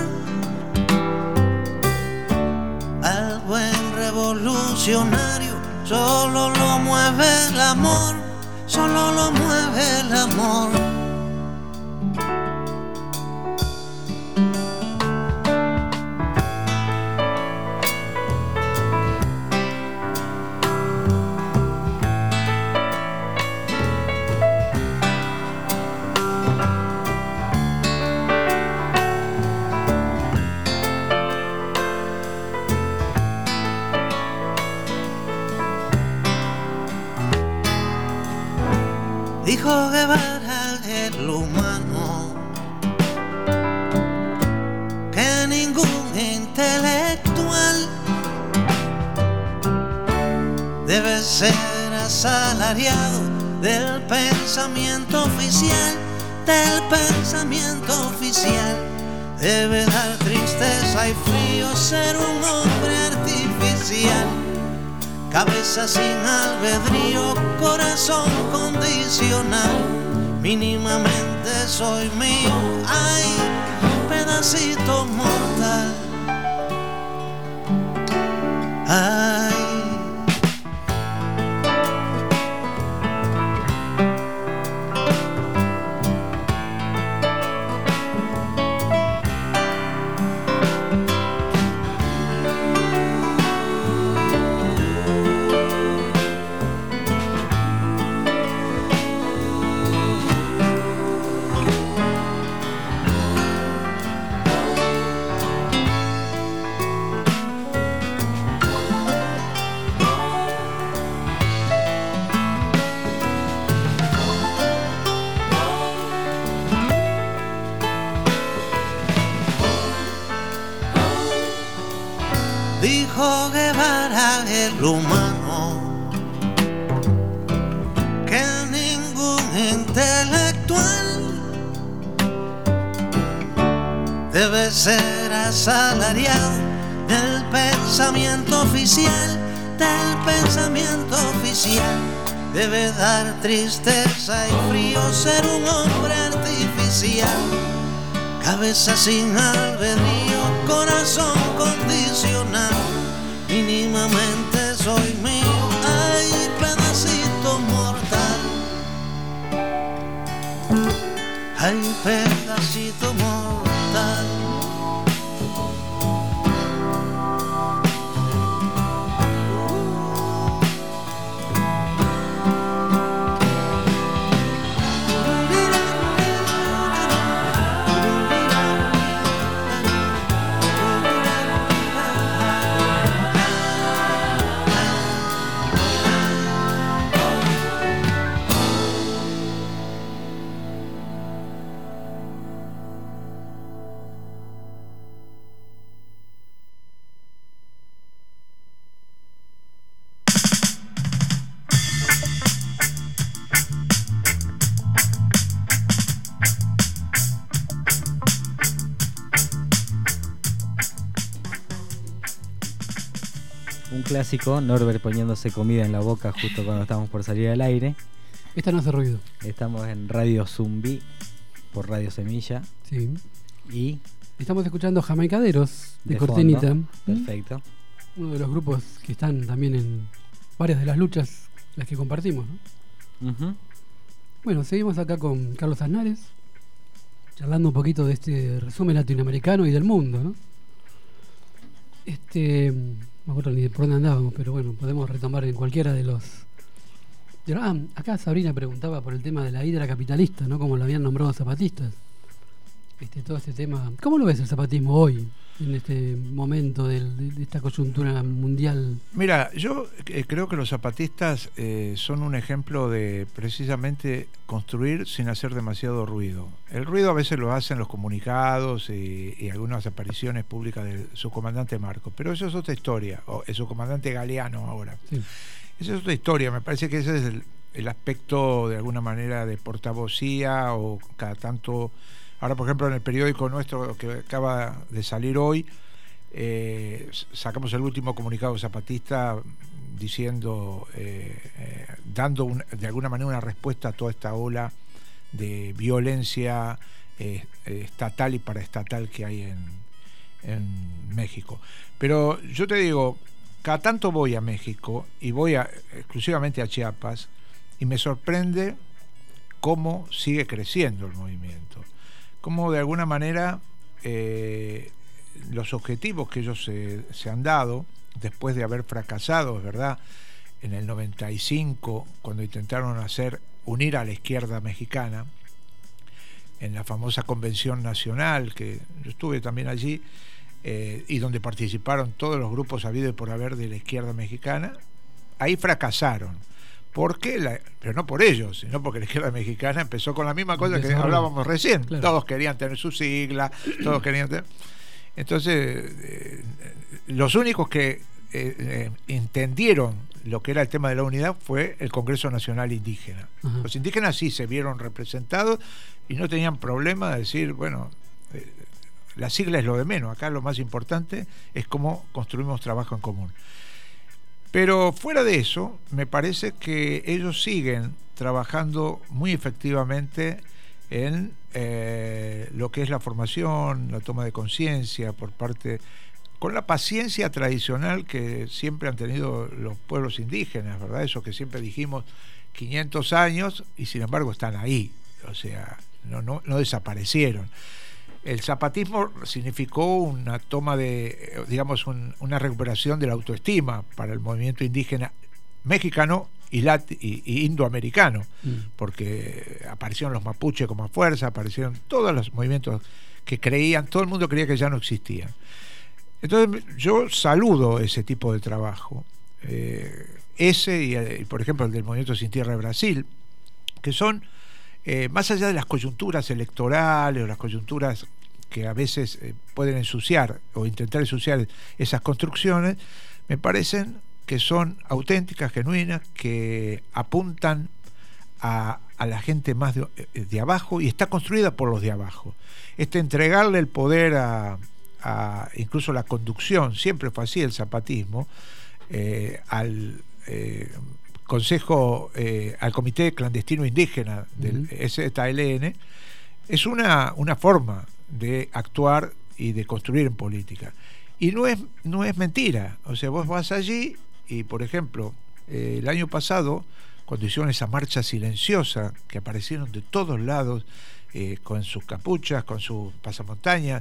revolucionario, solo lo mueve el amor, solo lo mueve el amor. Dijo Guevara el humano que ningún intelectual debe ser asalariado del pensamiento oficial, del pensamiento oficial. Debe dar tristeza y frío ser un hombre artificial. Cabeza sin albedrío, corazón condicional. Mínimamente soy mío, ay, pedacito mortal. Ay. Dijo Guevara el humano que ningún intelectual debe ser asalariado del pensamiento oficial, del pensamiento oficial. Debe dar tristeza y frío ser un hombre artificial. Cabeza sin albedrío, corazón condicional. Mínimamente soy mío, ay, pedacito mortal. Ay, pedacito mortal. Un clásico, Norbert poniéndose comida en la boca justo cuando estamos por salir al aire. Esta no hace ruido. Estamos en Radio Zumbi por Radio Semilla. Sí. Y estamos escuchando Jamaicaderos de, de Cortenita. Fondo. Perfecto. Uno de los grupos que están también en varias de las luchas las que compartimos, ¿no? Uh-huh. Bueno, seguimos acá con Carlos Aznares, charlando un poquito de este resumen latinoamericano y del mundo, ¿no? Este, no me acuerdo ni por dónde andábamos, pero bueno, podemos retomar en cualquiera de los... Ah, acá Sabrina preguntaba por el tema de la hidra capitalista, ¿no? Como lo habían nombrado zapatistas. Este, todo este tema. ¿Cómo lo ves el zapatismo hoy, en este momento del, de esta coyuntura mundial? Mira, yo eh, creo que los zapatistas eh, son un ejemplo de precisamente construir sin hacer demasiado ruido. El ruido a veces lo hacen los comunicados y, y algunas apariciones públicas de su comandante Marcos, pero eso es otra historia, o es su comandante Galeano ahora. Sí. Esa es otra historia, me parece que ese es el, el aspecto de alguna manera de portavocía o cada tanto... Ahora, por ejemplo, en el periódico nuestro que acaba de salir hoy, eh, sacamos el último comunicado zapatista diciendo, eh, eh, dando un, de alguna manera una respuesta a toda esta ola de violencia eh, estatal y paraestatal que hay en, en México. Pero yo te digo, cada tanto voy a México y voy a, exclusivamente a Chiapas, y me sorprende cómo sigue creciendo el movimiento, cómo de alguna manera eh, los objetivos que ellos se, se han dado después de haber fracasado, es verdad, en el noventa y cinco, cuando intentaron hacer unir a la izquierda mexicana en la famosa convención nacional, que yo estuve también allí, eh, y donde participaron todos los grupos habidos y por haber de la izquierda mexicana. Ahí fracasaron. ¿Por qué? La, pero no por ellos, sino porque la izquierda mexicana empezó con la misma cosa que hablábamos recién. Claro. Todos querían tener su sigla, todos querían tener... Entonces, eh, los únicos que eh, eh, entendieron lo que era el tema de la unidad fue el Congreso Nacional Indígena. Uh-huh. Los indígenas sí se vieron representados y no tenían problema de decir, bueno, eh, la sigla es lo de menos, acá lo más importante es cómo construimos trabajo en común. Pero fuera de eso, me parece que ellos siguen trabajando muy efectivamente en eh, lo que es la formación, la toma de conciencia por parte, con la paciencia tradicional que siempre han tenido los pueblos indígenas, ¿verdad? Eso que siempre dijimos, quinientos años, y sin embargo están ahí, o sea, no, no, no desaparecieron. El zapatismo significó una toma de, digamos, un, una recuperación de la autoestima para el movimiento indígena mexicano y, lat y, y indoamericano, mm. porque aparecieron los mapuches como fuerza, aparecieron todos los movimientos que creían, todo el mundo creía que ya no existían. Entonces yo saludo ese tipo de trabajo, eh, ese y, y por ejemplo el del Movimiento Sin Tierra de Brasil, que son eh, más allá de las coyunturas electorales o las coyunturas que a veces eh, pueden ensuciar o intentar ensuciar esas construcciones, me parecen que son auténticas, genuinas, que apuntan a, a la gente más de, de abajo, y está construida por los de abajo. Este entregarle el poder a, a incluso la conducción, siempre fue así el zapatismo, eh, al eh, Consejo, eh, al Comité Clandestino Indígena del uh-huh. Z L N, es una, una forma de actuar y de construir en política. Y no es, no es mentira. O sea, vos vas allí y, por ejemplo, eh, el año pasado, cuando hicieron esa marcha silenciosa, que aparecieron de todos lados, eh, con sus capuchas, con sus pasamontañas,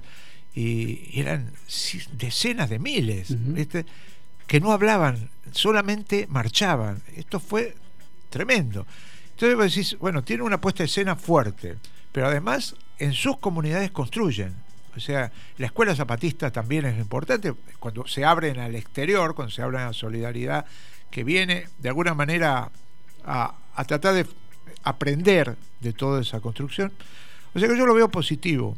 y, y eran decenas de miles, uh-huh. ¿viste? Que no hablaban, solamente marchaban. Esto fue tremendo. Entonces vos decís, bueno, tiene una puesta de escena fuerte, pero además en sus comunidades construyen. O sea, la escuela zapatista también es importante cuando se abren al exterior, cuando se abren a la solidaridad, que viene de alguna manera a, a tratar de aprender de toda esa construcción. O sea que yo lo veo positivo.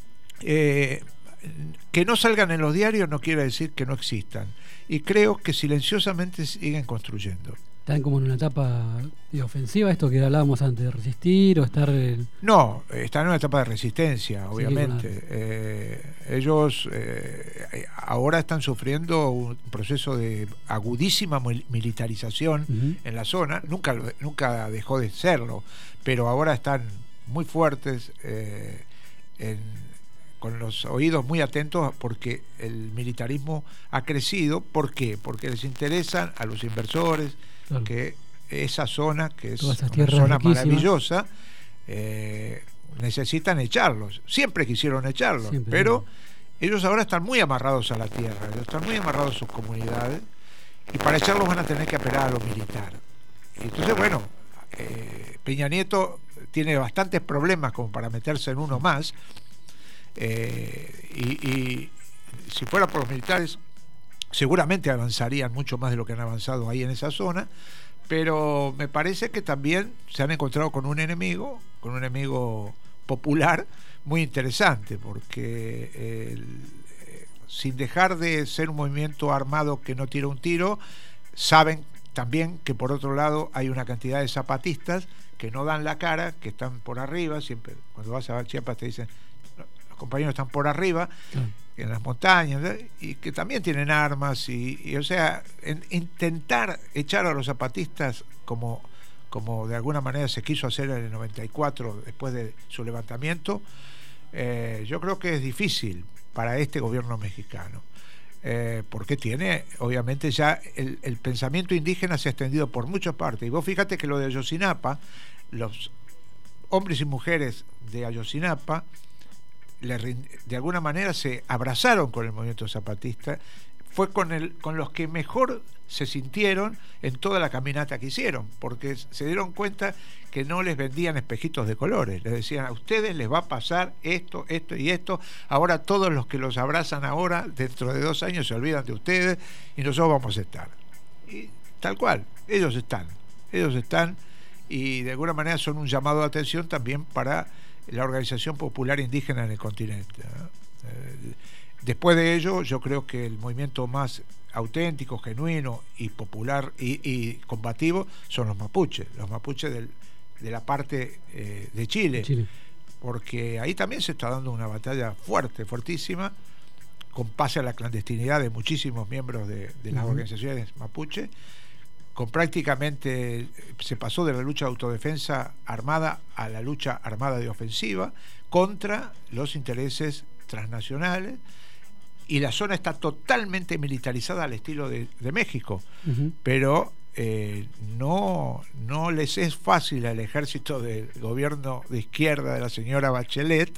Eh, que no salgan en los diarios no quiere decir que no existan, y creo que silenciosamente siguen construyendo. ¿Están como en una etapa de ofensiva, esto que hablábamos antes, de resistir o estar...? El... No, están en una etapa de resistencia, obviamente. Sí, eh, ellos eh, ahora están sufriendo un proceso de agudísima militarización uh-huh. en la zona. Nunca, nunca dejó de serlo, pero ahora están muy fuertes, eh, en, con los oídos muy atentos, porque el militarismo ha crecido. ¿Por qué? Porque les interesan a los inversores, claro, que esa zona, que es una zona maravillosa, eh, necesitan echarlos. Siempre quisieron echarlos, Siempre, pero sí. ellos ahora están muy amarrados a la tierra, ellos están muy amarrados a sus comunidades, y para echarlos van a tener que apelar a lo militar. Y entonces, bueno, eh, Peña Nieto tiene bastantes problemas como para meterse en uno más, eh, y, y si fuera por los militares seguramente avanzarían mucho más de lo que han avanzado ahí en esa zona, pero me parece que también se han encontrado con un enemigo, con un enemigo popular muy interesante, porque eh, sin dejar de ser un movimiento armado que no tira un tiro, saben también que por otro lado hay una cantidad de zapatistas que no dan la cara, que están por arriba. Siempre cuando vas a Chiapas te dicen, los compañeros están por arriba, sí, en las montañas, ¿verdad? Y que también tienen armas, y, y o sea, en, intentar echar a los zapatistas como, como de alguna manera se quiso hacer en el noventa y cuatro después de su levantamiento, eh, yo creo que es difícil para este gobierno mexicano. Eh, porque tiene, obviamente ya el, el pensamiento indígena se ha extendido por muchas partes. Y vos fíjate que lo de Ayotzinapa, los hombres y mujeres de Ayotzinapa le, de alguna manera se abrazaron con el movimiento zapatista, fue con, el, con los que mejor se sintieron en toda la caminata que hicieron, porque se dieron cuenta que no les vendían espejitos de colores, les decían: a ustedes les va a pasar esto, esto y esto, ahora todos los que los abrazan ahora, dentro de dos años se olvidan de ustedes y nosotros vamos a estar. Y tal cual, ellos están, ellos están, y de alguna manera son un llamado de atención también para la Organización Popular Indígena en el continente, ¿no? Eh, después de ello, yo creo que el movimiento más auténtico, genuino y popular y, y combativo son los mapuches, los mapuches del, de la parte eh, de Chile, Chile, porque ahí también se está dando una batalla fuerte, fuertísima, con pase a la clandestinidad de muchísimos miembros de, de las uh-huh. organizaciones mapuche, con prácticamente se pasó de la lucha de autodefensa armada a la lucha armada de ofensiva contra los intereses transnacionales, y la zona está totalmente militarizada al estilo de, de México, uh-huh. pero eh, no, no les es fácil al ejército del gobierno de izquierda de la señora Bachelet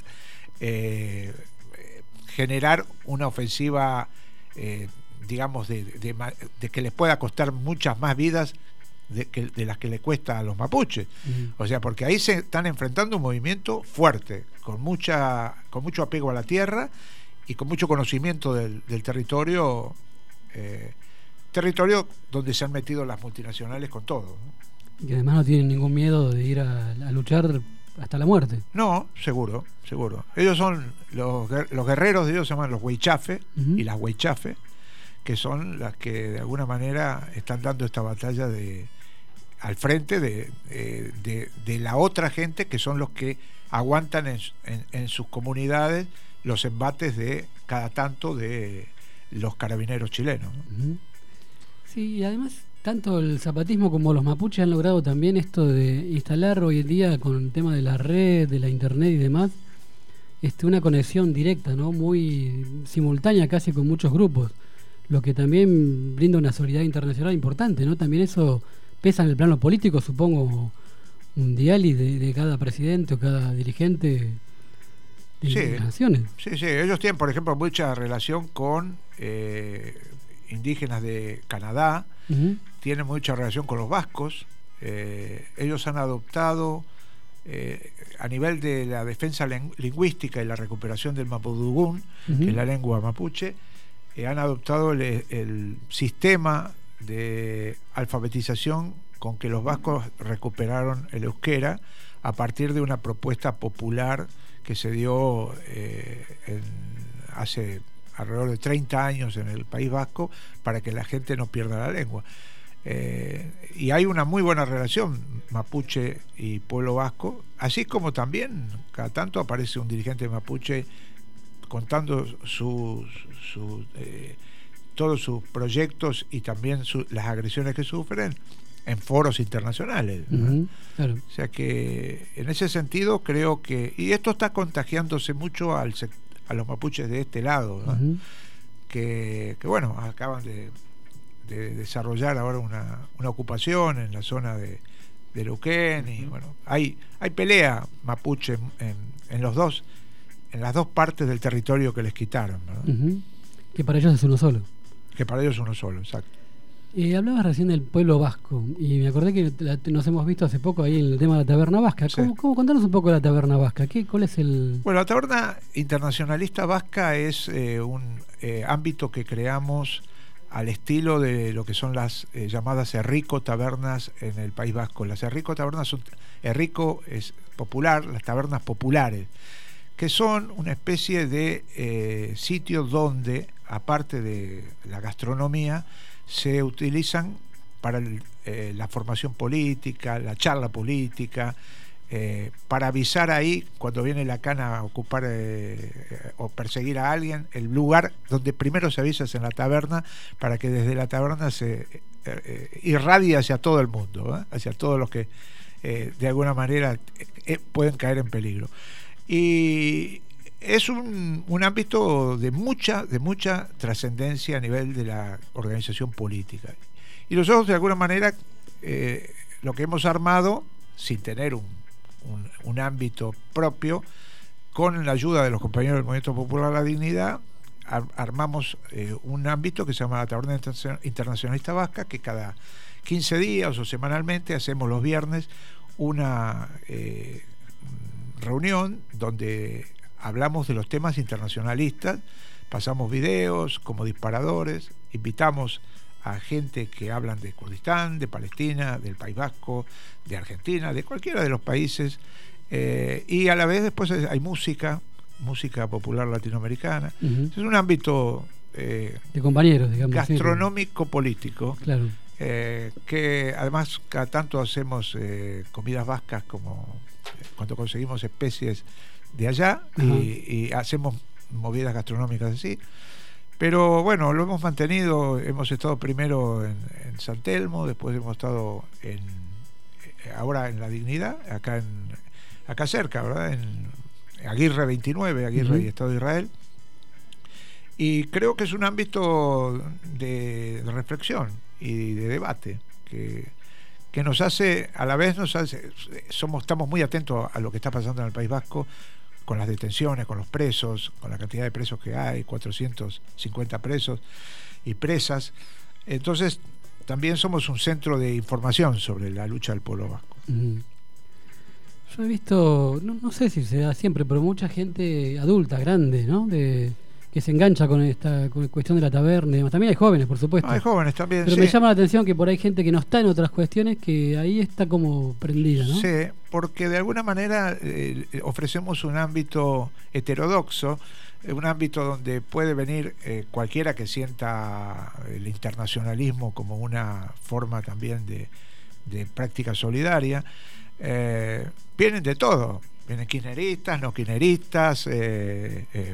eh, generar una ofensiva eh, digamos de, de, de que les pueda costar muchas más vidas de, que, de las que le cuesta a los mapuches. Uh-huh. O sea, porque ahí se están enfrentando un movimiento fuerte, con mucha con mucho apego a la tierra y con mucho conocimiento del, del territorio, eh, territorio donde se han metido las multinacionales con todo, ¿no? Y además no tienen ningún miedo de ir a, a luchar hasta la muerte. No, seguro, seguro. Ellos son, los, los guerreros de ellos se llaman los huichafe, uh-huh. y las huichafe, que son las que de alguna manera están dando esta batalla de al frente de, de, de, de la otra gente, que son los que aguantan en, en, en sus comunidades los embates de cada tanto de los carabineros chilenos, ¿no? Uh-huh. Sí, y además tanto el zapatismo como los mapuches han logrado también esto de instalar hoy en día, con el tema de la red, de la internet y demás, este, una conexión directa, ¿no? Muy simultánea casi con muchos grupos, lo que también brinda una solidaridad internacional importante, ¿no? También eso pesa en el plano político, supongo, mundial, y de, de cada presidente o cada dirigente de sí, las naciones. Sí, sí, ellos tienen, por ejemplo, mucha relación con eh, indígenas de Canadá, uh-huh. tienen mucha relación con los vascos, eh, ellos han adoptado eh, a nivel de la defensa ling- lingüística y la recuperación del mapudungún, uh-huh. que es la lengua mapuche, eh, han adoptado el, el sistema de alfabetización con que los vascos recuperaron el euskera a partir de una propuesta popular que se dio eh, en, hace alrededor de treinta años en el País Vasco, para que la gente no pierda la lengua. Eh, y hay una muy buena relación mapuche y pueblo vasco, así como también cada tanto aparece un dirigente mapuche contando sus, sus, eh, todos sus proyectos y también su, las agresiones que sufren en foros internacionales, ¿no? Uh-huh, claro. O sea que en ese sentido creo que, y esto está contagiándose mucho al a los mapuches de este lado, ¿no? Uh-huh. que, que bueno, acaban de, de desarrollar ahora una, una ocupación en la zona de, de Neuquén, uh-huh. y bueno, hay, hay pelea mapuche en, en, en los dos, en las dos partes del territorio que les quitaron, ¿no? Uh-huh. Que para ellos es uno solo. Que para ellos es uno solo, exacto. Eh, hablabas recién del pueblo vasco y me acordé que la, nos hemos visto hace poco ahí en el tema de la taberna vasca. ¿Cómo, sí. cómo contanos un poco de la taberna vasca? ¿Qué, ¿Cuál es el...? Bueno, la taberna internacionalista vasca es eh, un eh, ámbito que creamos al estilo de lo que son las eh, llamadas Herrico tabernas en el País Vasco. Las Herrico tabernas son... Herrico es popular, las tabernas populares, que son una especie de eh, sitio donde, aparte de la gastronomía, se utilizan para el, eh, la formación política, la charla política, eh, para avisar ahí cuando viene la cana a ocupar eh, o perseguir a alguien, el lugar donde primero se avisa es en la taberna, para que desde la taberna se eh, eh, irradie hacia todo el mundo, ¿eh? hacia todos los que eh, de alguna manera eh, pueden caer en peligro. Y es un, un ámbito de mucha, de mucha trascendencia a nivel de la organización política. Y nosotros, de alguna manera, eh, lo que hemos armado, sin tener un, un, un ámbito propio, con la ayuda de los compañeros del Movimiento Popular a la Dignidad, ar armamos eh, un ámbito que se llama la Taberna Internacionalista Vasca, que cada quince días o semanalmente hacemos los viernes una eh, reunión donde hablamos de los temas internacionalistas, pasamos videos como disparadores, invitamos a gente que hablan de Kurdistán, de Palestina, del País Vasco, de Argentina, de cualquiera de los países, eh, y a la vez después hay música, música popular latinoamericana. Uh-huh. Es un ámbito eh, de compañeros, digamos, gastronómico político, claro. eh, que además cada tanto hacemos eh, comidas vascas, como eh, cuando conseguimos especies de allá, uh-huh. y, y hacemos movidas gastronómicas así. Pero bueno, lo hemos mantenido. Hemos estado primero en, en San Telmo, después hemos estado en ahora en La Dignidad, acá en acá cerca, ¿verdad? En Aguirre veintinueve, Aguirre uh-huh. y Estado de Israel. Y creo que es un ámbito de, de reflexión y de debate que, que nos hace, a la vez nos hace, somos, estamos muy atentos a lo que está pasando en el País Vasco, con las detenciones, con los presos, con la cantidad de presos que hay, cuatrocientos cincuenta presos y presas. Entonces, también somos un centro de información sobre la lucha del pueblo vasco. Uh-huh. Yo he visto, no, no sé si se da siempre, pero mucha gente adulta, grande, ¿no? De, que se engancha con esta con cuestión de la taberna y demás. También hay jóvenes, por supuesto. No, hay jóvenes también, pero sí. me llama la atención que por ahí hay gente que no está en otras cuestiones, que ahí está como prendida, ¿no? Sí, porque de alguna manera eh, ofrecemos un ámbito heterodoxo, eh, un ámbito donde puede venir eh, cualquiera que sienta el internacionalismo como una forma también de, de práctica solidaria. Eh, vienen de todo, vienen kirchneristas, no kirchneristas, eh, eh,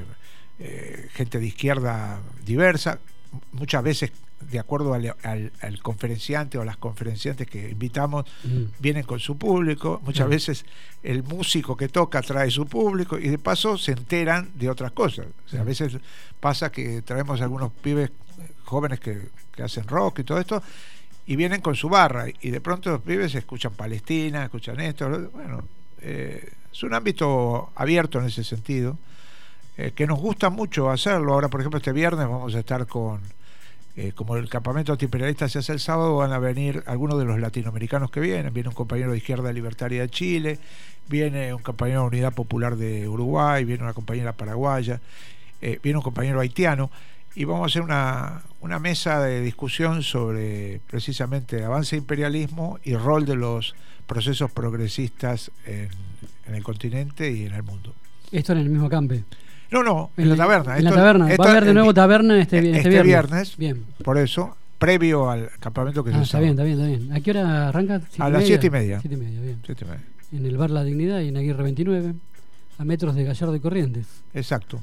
eh, gente de izquierda diversa, muchas veces de acuerdo al, al, al conferenciante o las conferenciantes que invitamos, mm. vienen con su público, muchas mm. veces el músico que toca trae su público y de paso se enteran de otras cosas. O sea, mm. a veces pasa que traemos algunos pibes jóvenes que, que hacen rock y todo esto, y vienen con su barra, y de pronto los pibes escuchan Palestina, escuchan esto. Bueno, eh, es un ámbito abierto en ese sentido, eh, que nos gusta mucho hacerlo. Ahora, por ejemplo, este viernes vamos a estar con, eh, como el campamento antiimperialista se hace el sábado, van a venir algunos de los latinoamericanos que vienen. Viene un compañero de Izquierda Libertaria de Chile, viene un compañero de Unidad Popular de Uruguay, viene una compañera paraguaya, eh, viene un compañero haitiano. Y vamos a hacer una, una mesa de discusión sobre precisamente avance de imperialismo y rol de los procesos progresistas en, en el continente y en el mundo. ¿Esto en el mismo campe? No, no, en, en la taberna. En esto, la taberna. Esto, Va a haber de nuevo el, taberna este, este, este viernes. viernes. Bien. Por eso, previo al campamento que ah, se está bien, está bien, está bien. ¿A qué hora arranca? A las siete y media. Siete y media, bien. Siete y media. En el Bar La Dignidad y en Aguirre veintinueve, a metros de Gallardo y Corrientes. Exacto.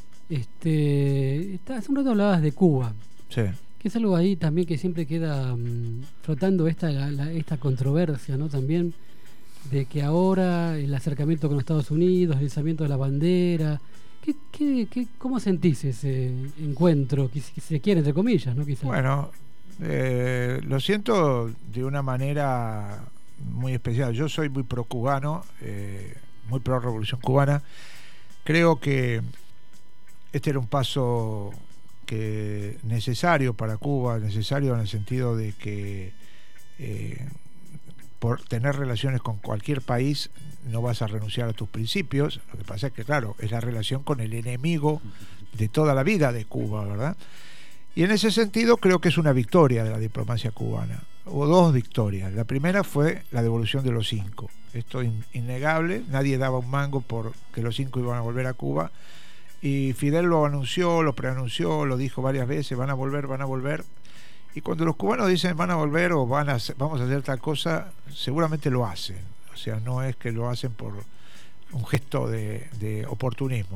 Este, está, hace un rato hablabas de Cuba, sí. que es algo ahí también que siempre queda um, flotando esta, la, la, esta controversia, ¿no? También de que ahora el acercamiento con Estados Unidos, el izamiento de la bandera, ¿qué, qué, qué, ¿cómo sentís ese encuentro, que, que se quiere entre comillas, ¿no? Quizás. Bueno, eh, lo siento de una manera muy especial. Yo soy muy pro cubano, eh, muy pro revolución cubana. Creo que este era un paso que necesario para Cuba, necesario en el sentido de que eh, por tener relaciones con cualquier país no vas a renunciar a tus principios. Lo que pasa es que, claro, es la relación con el enemigo de toda la vida de Cuba, ¿verdad? Y en ese sentido creo que es una victoria de la diplomacia cubana. Hubo dos victorias. La primera fue la devolución de los cinco. Esto es innegable. Nadie daba un mango por que los cinco iban a volver a Cuba. Y Fidel lo anunció, lo preanunció, lo dijo varias veces, van a volver, van a volver. Y cuando los cubanos dicen van a volver o van a hacer, vamos a hacer tal cosa, seguramente lo hacen. O sea, no es que lo hacen por un gesto de, de oportunismo.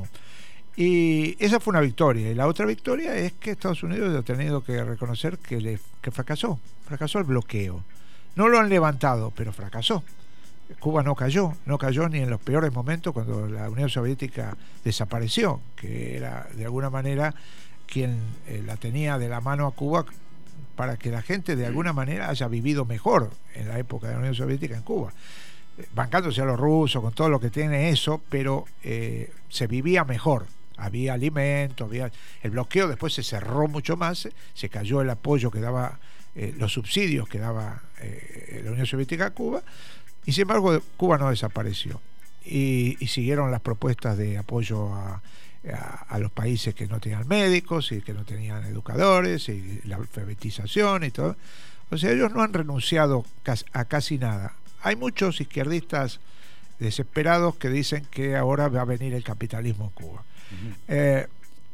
Y esa fue una victoria. Y la otra victoria es que Estados Unidos ha tenido que reconocer que, le, que fracasó, fracasó el bloqueo. No lo han levantado, pero fracasó. Cuba no cayó, no cayó ni en los peores momentos cuando la Unión Soviética desapareció, que era de alguna manera quien eh, la tenía de la mano a Cuba para que la gente de alguna manera haya vivido mejor en la época de la Unión Soviética en Cuba, bancándose a los rusos con todo lo que tiene eso, pero eh, se vivía mejor, había alimentos, había el bloqueo, después se cerró mucho más, se cayó el apoyo que daba, eh, los subsidios que daba eh, la Unión Soviética a Cuba, y sin embargo Cuba no desapareció, y, y siguieron las propuestas de apoyo a A, a los países que no tenían médicos y que no tenían educadores y la alfabetización y todo. O sea, ellos no han renunciado a casi nada. Hay muchos izquierdistas desesperados que dicen que ahora va a venir el capitalismo en Cuba. Uh-huh. eh,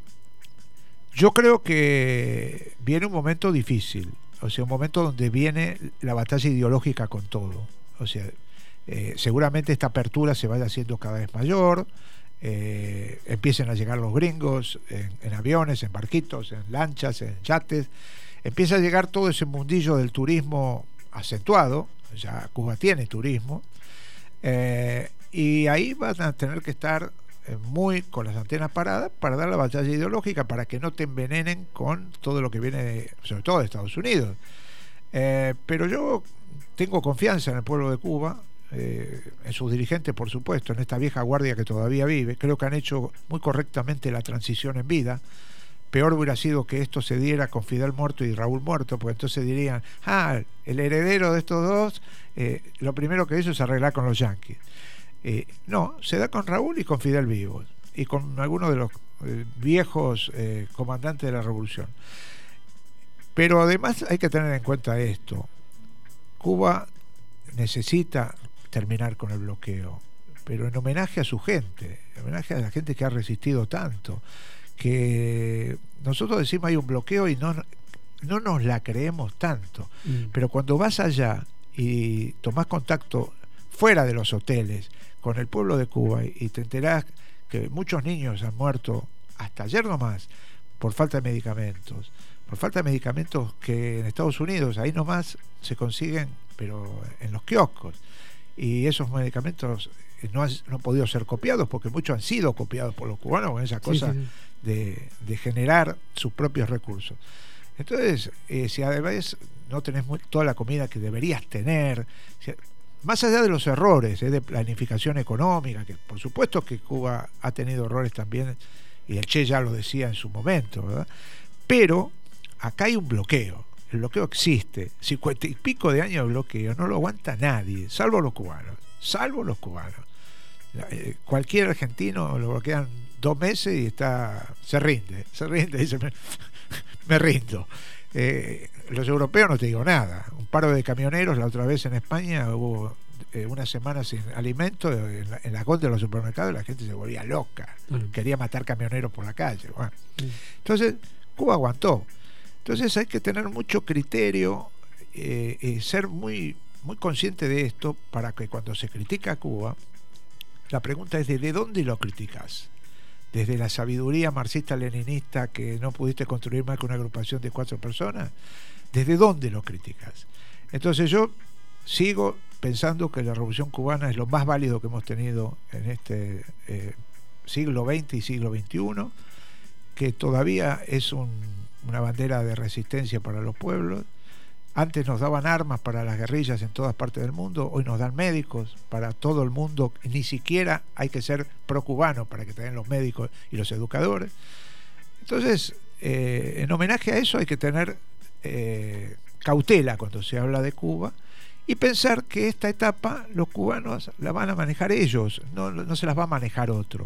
yo creo que viene un momento difícil, o sea, un momento donde viene la batalla ideológica con todo. O sea, eh, seguramente esta apertura se vaya haciendo cada vez mayor. Eh, empiecen a llegar los gringos en, en aviones, en barquitos, en lanchas, en yates, empieza a llegar todo ese mundillo del turismo acentuado, ya Cuba tiene turismo, eh, y ahí van a tener que estar eh, muy con las antenas paradas para dar la batalla ideológica, para que no te envenenen con todo lo que viene de, sobre todo de Estados Unidos. Eh, pero yo tengo confianza en el pueblo de Cuba, Eh, en sus dirigentes, por supuesto, en esta vieja guardia que todavía vive. Creo que han hecho muy correctamente la transición en vida. Peor hubiera sido que esto se diera con Fidel muerto y Raúl muerto, porque entonces dirían, ah, el heredero de estos dos, eh, lo primero que hizo es arreglar con los yanquis. Eh, no, se da con Raúl y con Fidel vivos, y con algunos de los eh, viejos eh, comandantes de la revolución. Pero además hay que tener en cuenta esto: Cuba necesita terminar con el bloqueo, pero en homenaje a su gente, en homenaje a la gente que ha resistido tanto, que nosotros decimos hay un bloqueo y no, no nos la creemos tanto, mm. pero cuando vas allá y tomás contacto fuera de los hoteles con el pueblo de Cuba y te enterás que muchos niños han muerto hasta ayer nomás por falta de medicamentos, por falta de medicamentos que en Estados Unidos ahí nomás se consiguen, pero en los kioscos, y esos medicamentos no han, no han podido ser copiados porque muchos han sido copiados por los cubanos con esa cosa sí, sí, sí. De, de generar sus propios recursos. Entonces, eh, si además no tenés muy, toda la comida que deberías tener, si, más allá de los errores eh, de planificación económica, que por supuesto que Cuba ha tenido errores también, y el Che ya lo decía en su momento, ¿verdad? Pero acá hay un bloqueo. El bloqueo existe, cincuenta y pico de años de bloqueo, no lo aguanta nadie, salvo los cubanos, salvo los cubanos. Eh, cualquier argentino lo bloquean dos meses y está, se rinde, se rinde, dice, me, me rindo. Eh, los europeos no te digo nada. Un paro de camioneros la otra vez en España, hubo eh, una semana sin alimento en la, en la góndola de los supermercados, y la gente se volvía loca, mm. quería matar camioneros por la calle. Bueno. Mm. Entonces, Cuba aguantó. Entonces hay que tener mucho criterio, eh, eh, ser muy, muy consciente de esto, para que cuando se critica a Cuba, la pregunta es: ¿desde dónde lo criticas? ¿Desde la sabiduría marxista-leninista que no pudiste construir más que una agrupación de cuatro personas? ¿Desde dónde lo criticas? Entonces yo sigo pensando que la Revolución Cubana es lo más válido que hemos tenido en este eh, siglo veinte y siglo veintiuno, que todavía es un una bandera de resistencia para los pueblos. Antes nos daban armas para las guerrillas en todas partes del mundo, hoy nos dan médicos para todo el mundo, ni siquiera hay que ser pro-cubano para que te den los médicos y los educadores. Entonces, eh, en homenaje a eso hay que tener eh, cautela cuando se habla de Cuba, y pensar que esta etapa los cubanos la van a manejar ellos, no, no se las va a manejar otro,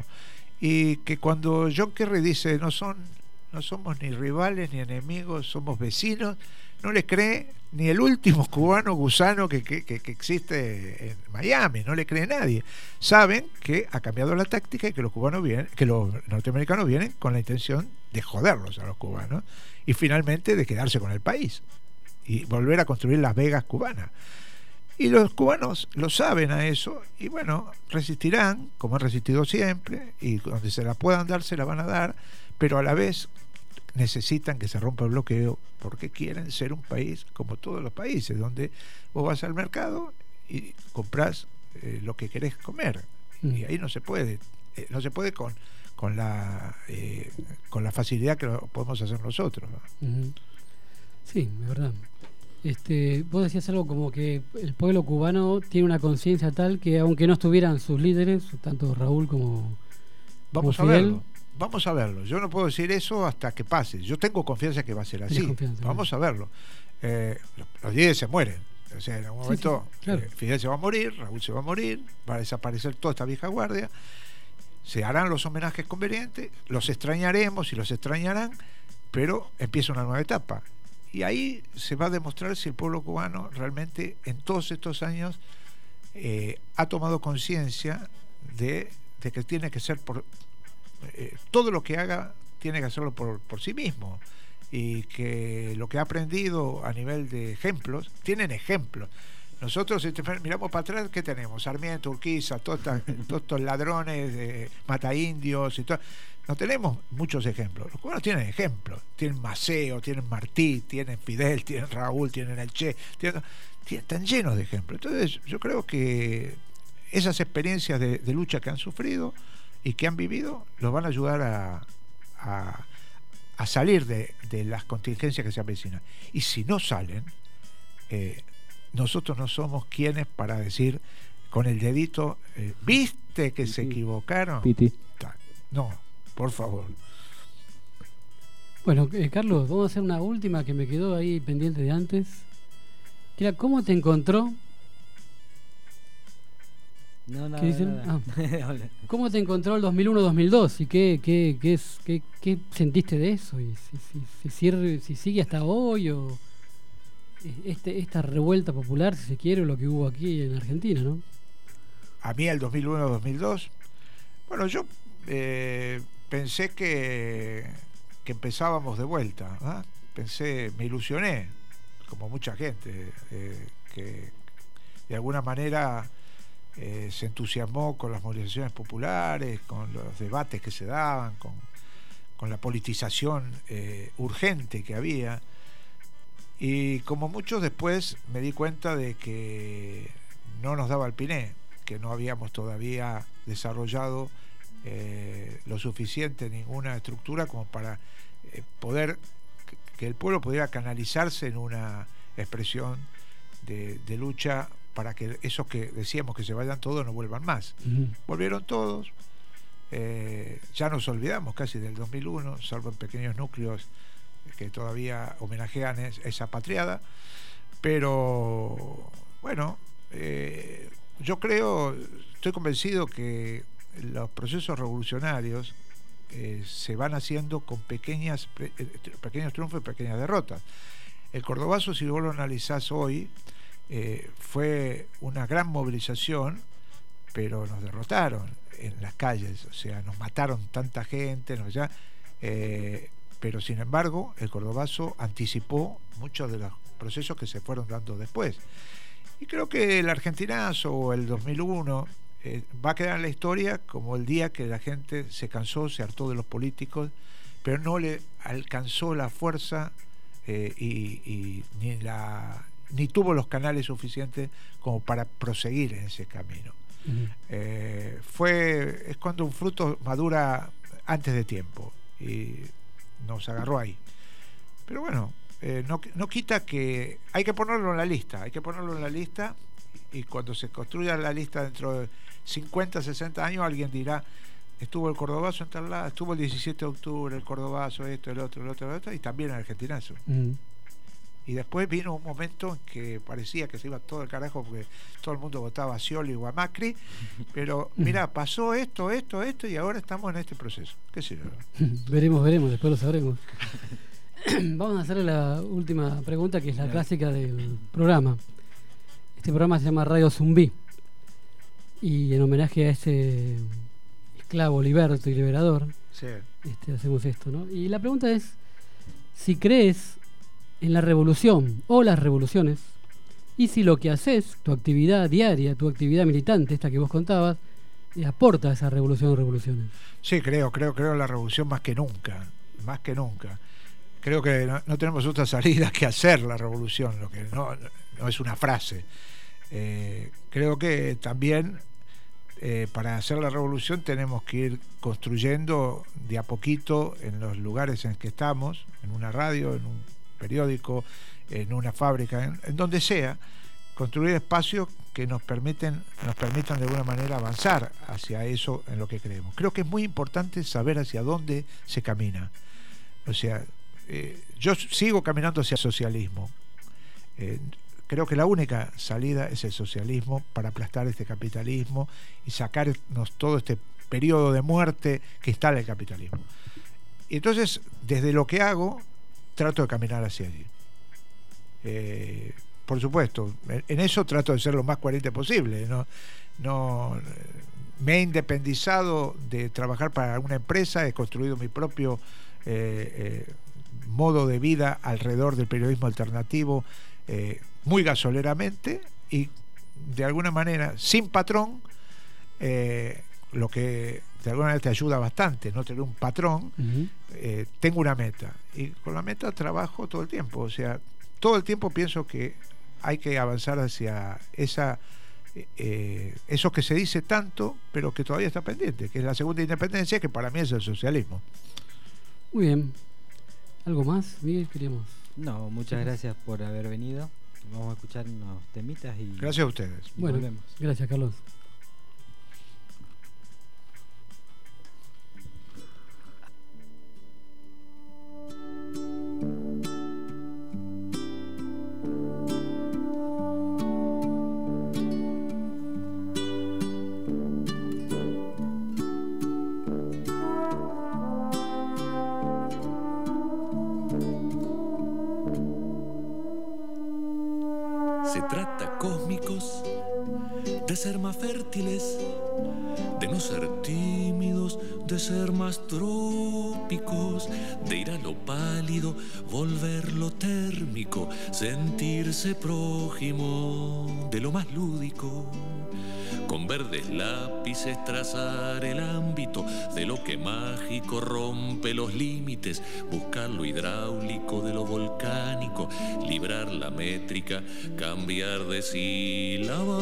y que cuando John Kerry dice no son no somos ni rivales ni enemigos, somos vecinos, no le cree ni el último cubano gusano que, que, que existe en Miami, no le cree nadie. Saben que ha cambiado la táctica y que los cubanos vienen, que los norteamericanos vienen con la intención de joderlos a los cubanos y finalmente de quedarse con el país y volver a construir Las Vegas cubanas. Y los cubanos lo saben a eso, y bueno, resistirán como han resistido siempre, y donde se la puedan dar se la van a dar, pero a la vez necesitan que se rompa el bloqueo, porque quieren ser un país como todos los países, donde vos vas al mercado y compras eh, lo que querés comer. Mm. Y ahí no se puede, eh, no se puede con, con, la, eh, con la facilidad que lo podemos hacer nosotros, ¿no? Ujú. Sí, es verdad. Este, vos decías algo como que el pueblo cubano tiene una conciencia tal que aunque no estuvieran sus líderes, tanto Raúl como, Vamos como a Fidel, verlo, vamos a verlo. Yo no puedo decir eso hasta que pase. Yo tengo confianza que va a ser Tenés así. confianza, Vamos a verlo. Eh, los, los líderes se mueren. O sea, en algún Sí, momento sí, claro. eh, Fidel se va a morir, Raúl se va a morir, va a desaparecer toda esta vieja guardia. Se harán los homenajes convenientes, los extrañaremos y los extrañarán, pero empieza una nueva etapa. Y ahí se va a demostrar si el pueblo cubano realmente en todos estos años eh, ha tomado conciencia de, de que tiene que ser por eh, todo lo que haga tiene que hacerlo por, por sí mismo, y que lo que ha aprendido a nivel de ejemplos, tienen ejemplos. Nosotros, si te miramos para atrás, ¿qué tenemos? Sarmiento, Urquiza, todos estos ladrones, eh, mataindios y todo. No tenemos muchos ejemplos. Los cubanos tienen ejemplos. Tienen Maceo, tienen Martí, tienen Fidel, tienen Raúl, tienen el Che. Tienen, tienen, están llenos de ejemplos. Entonces, yo creo que esas experiencias de, de lucha que han sufrido y que han vivido los van a ayudar a, a, a salir de, de las contingencias que se avecinan. Y si no salen, eh, nosotros no somos quienes para decir con el dedito, eh, ¿viste que se equivocaron? Piti. No, por favor. Bueno, eh, Carlos, vamos a hacer una última que me quedó ahí pendiente de antes. Que era, ¿cómo te encontró? No, nada, ¿Qué dicen? nada. Ah. ¿Cómo te encontró el dos mil uno dos mil dos? ¿Y qué, qué, qué, es, qué, qué sentiste de eso? ¿Y si, si, si, sirve, si sigue hasta hoy? ¿O este, esta revuelta popular, si se quiere, lo que hubo aquí en Argentina, ¿no? A mí el dos mil uno dos mil dos, bueno, yo eh, pensé que, que empezábamos de vuelta, ¿eh? Pensé, me ilusioné, como mucha gente, eh, que de alguna manera eh, se entusiasmó con las movilizaciones populares, con los debates que se daban, con, con la politización eh, urgente que había. Y como muchos, después me di cuenta de que no nos daba el piné, que no habíamos todavía desarrollado eh, lo suficiente, ninguna estructura como para eh, poder que el pueblo pudiera canalizarse en una expresión de, de lucha para que esos que decíamos que se vayan todos no vuelvan más. Uh-huh. Volvieron todos, eh, ya nos olvidamos casi del dos mil uno, salvo en pequeños núcleos que todavía homenajean es, esa patriada, pero bueno, eh, yo creo, estoy convencido que los procesos revolucionarios eh, se van haciendo con pequeñas pe, pequeños triunfos y pequeñas derrotas. El Cordobazo, si vos lo analizás hoy, eh, fue una gran movilización, pero nos derrotaron en las calles, o sea, nos mataron tanta gente, ¿no? Ya, eh, pero sin embargo el Cordobazo anticipó muchos de los procesos que se fueron dando después. Y creo que el Argentinazo o el dos mil uno eh, va a quedar en la historia como el día que la gente se cansó, se hartó de los políticos, pero no le alcanzó la fuerza eh, y, y ni, la, ni tuvo los canales suficientes como para proseguir en ese camino. Uh-huh. Eh, fue, es cuando un fruto madura antes de tiempo y nos agarró ahí. Pero bueno, eh, no, no quita que hay que ponerlo en la lista, hay que ponerlo en la lista y cuando se construya la lista dentro de cincuenta, sesenta años alguien dirá, estuvo el Cordobazo en tal lado, estuvo el diecisiete de octubre, el Cordobazo, esto, el otro, el otro, el otro, y también el Argentinazo. Uh-huh. Y después vino un momento en que parecía que se iba todo el carajo porque todo el mundo votaba a Scioli o a Macri, pero mira, pasó esto, esto, esto y ahora estamos en este proceso. ¿Qué sé yo? Veremos, veremos, después lo sabremos. Vamos a hacer la última pregunta, que es la Bien. clásica del programa. Este programa se llama Radio Zumbí y en homenaje a ese esclavo liberto y liberador, sí. este, hacemos esto, ¿no? Y la pregunta es si crees en la revolución o las revoluciones, y si lo que haces, tu actividad diaria, tu actividad militante, esta que vos contabas, eh, aporta a esa revolución o revoluciones. Sí, creo, creo, creo en la revolución más que nunca, más que nunca. Creo que no, no tenemos otra salida que hacer la revolución, lo que no, no es una frase. Eh, creo que también eh, para hacer la revolución tenemos que ir construyendo de a poquito en los lugares en que estamos, en una radio, en un periódico, en una fábrica, en, en donde sea, construir espacios que nos permiten, nos permitan de alguna manera avanzar hacia eso en lo que creemos. Creo que es muy importante saber hacia dónde se camina. O sea, eh, yo sigo caminando hacia el socialismo. Eh, creo que la única salida es el socialismo para aplastar este capitalismo y sacarnos todo este periodo de muerte que instala el capitalismo. Y entonces, desde lo que hago, trato de caminar hacia allí. Eh, por supuesto, en eso trato de ser lo más coherente posible. No, no me he independizado de trabajar para una empresa, he construido mi propio eh, eh, modo de vida alrededor del periodismo alternativo, eh, muy gasoleramente y de alguna manera sin patrón, eh, lo que de alguna manera te ayuda bastante, no tener un patrón. Uh-huh. eh, tengo una meta y con la meta trabajo todo el tiempo, o sea, todo el tiempo pienso que hay que avanzar hacia esa eh, eso que se dice tanto pero que todavía está pendiente, que es la segunda independencia, que para mí es el socialismo. Muy bien. ¿Algo más, Miguel? Queremos. No, muchas gracias por haber venido. Vamos a escuchar unos temitas y gracias a ustedes. Y bueno, volvemos. Gracias, Carlos. Se trata, cósmicos, de ser más fértiles, de no ser tímidos, de ser más trópicos, de ir a lo pálido, volverlo térmico, sentirse prójimo de lo más lúdico. Con verdes lápices trazar el ámbito de lo que mágico rompe los límites, buscar lo hidráulico de lo volcánico, librar la métrica, cambiar de sílabas.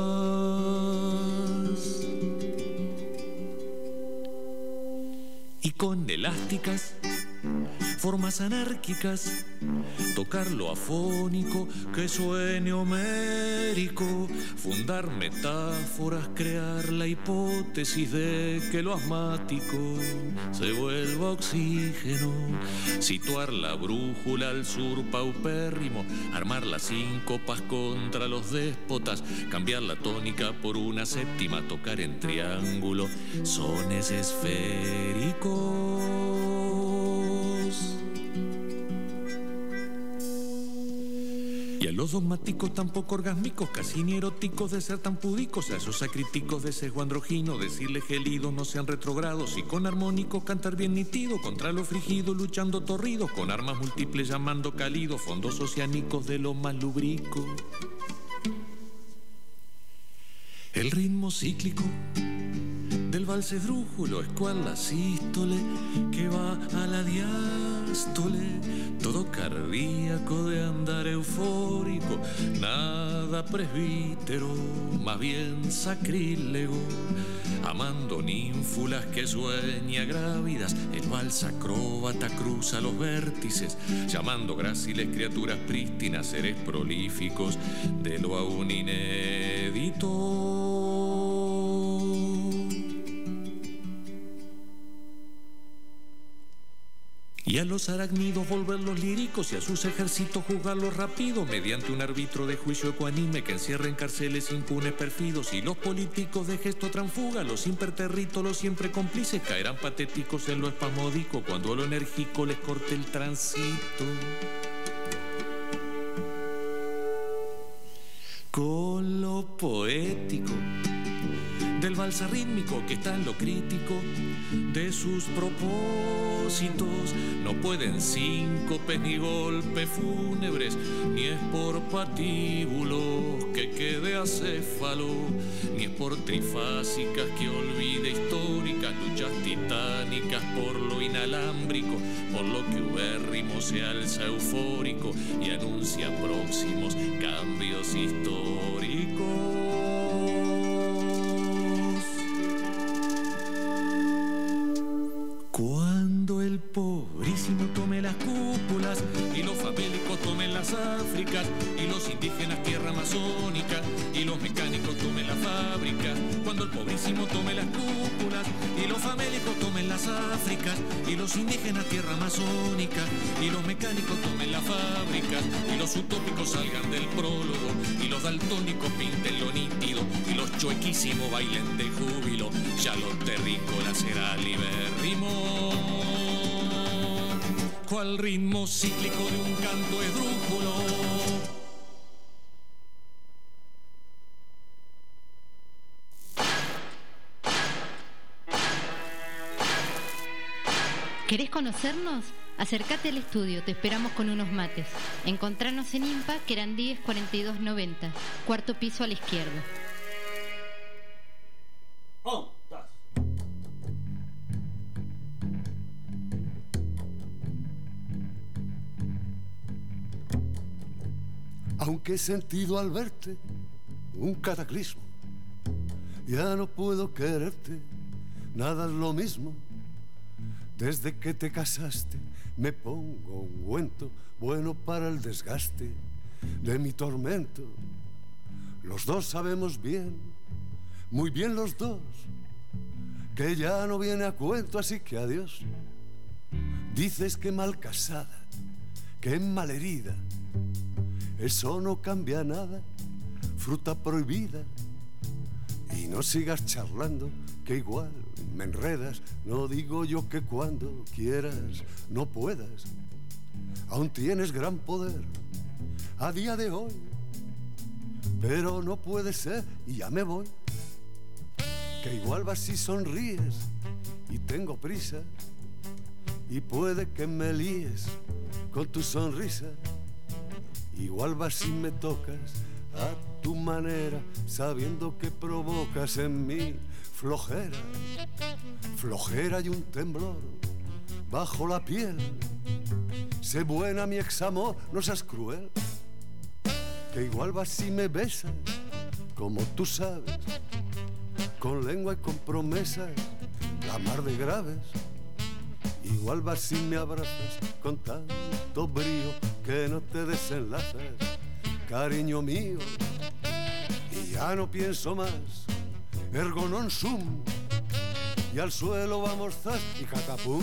Y con elásticas, formas anárquicas, tocar lo afónico que suene homérico, fundar metáforas, crear la hipótesis de que lo asmático se vuelva oxígeno, situar la brújula al sur paupérrimo, armar las síncopas contra los déspotas, cambiar la tónica por una séptima, tocar en triángulo sones esféricos. Y a los dogmáticos tampoco orgásmicos, casi ni eróticos de ser tan púdicos, a esos acríticos de sesgo androgino, decirles gelidos no sean retrogrados, y con armónicos cantar bien nítido, contra lo frigido luchando torridos, con armas múltiples llamando cálidos, fondos oceánicos de lo más lubrico. El ritmo cíclico del vals esdrújulo, escuadra sístole que va a la diástole, todo cardíaco de andar eufórico, nada presbítero, más bien sacrílego, amando ninfulas que sueña grávidas, el vals acróbata cruza los vértices, llamando gráciles criaturas prístinas, seres prolíficos de lo aún inédito. Y a los arácnidos volverlos líricos y a sus ejércitos juzgarlos rápido mediante un árbitro de juicio ecuánime que encierra en cárceles impunes perfidos, y los políticos de gesto transfuga, los imperterritos, los siempre cómplices caerán patéticos en lo espasmódico cuando a lo enérgico les corte el tránsito. Con lo poético del vals rítmico que está en lo crítico de sus propósitos. No pueden síncopes ni golpes fúnebres, ni es por patíbulos que quede acéfalo, ni es por trifásicas que olvide históricas luchas titánicas por lo inalámbrico, por lo que ubérrimo se alza eufórico y anuncia próximos cambios históricos. Cuando el pobrísimo tome las cúpulas y los famélicos tomen las Áfricas y los indígenas tierra amazónica y los mecánicos tomen las fábricas. Cuando el pobrísimo tome las cúpulas y los famélicos tomen las Áfricas y los indígenas tierra amazónica y los mecánicos tomen las fábricas y los utópicos salgan del prólogo y los daltónicos pinten lo nítido y los chuequísimos bailen de júbilo, ya los terrícolas será libérrimo. Cual ritmo cíclico de un canto esdrújulo. ¿Querés conocernos? Acércate al estudio, te esperamos con unos mates. Encontranos en IMPA, Querandíes cuarenta y dos noventa, cuarto piso a la izquierda. Oh, das. Aunque he sentido al verte un cataclismo, ya no puedo quererte, nada es lo mismo. Desde que te casaste me pongo ungüento bueno para el desgaste de mi tormento. Los dos sabemos bien, muy bien los dos, que ya no viene a cuento, así que adiós. Dices que mal casada, que mal herida, eso no cambia nada, fruta prohibida. Y no sigas charlando, que igual me enredas. No digo yo que cuando quieras no puedas. Aún tienes gran poder a día de hoy, pero no puede ser y ya me voy. Que igual vas si sonríes y tengo prisa, y puede que me líes con tu sonrisa. Igual vas si me tocas a tu manera, sabiendo que provocas en mí flojera, flojera y un temblor bajo la piel. Sé buena mi examor, no seas cruel. Que igual vas si me besas, como tú sabes, con lengua y con promesas, la mar de graves. Igual vas si me abrazas con tanto brío que no te desenlazas, cariño mío. Y ya no pienso más, ergo non sum, y al suelo vamos zas y catapum.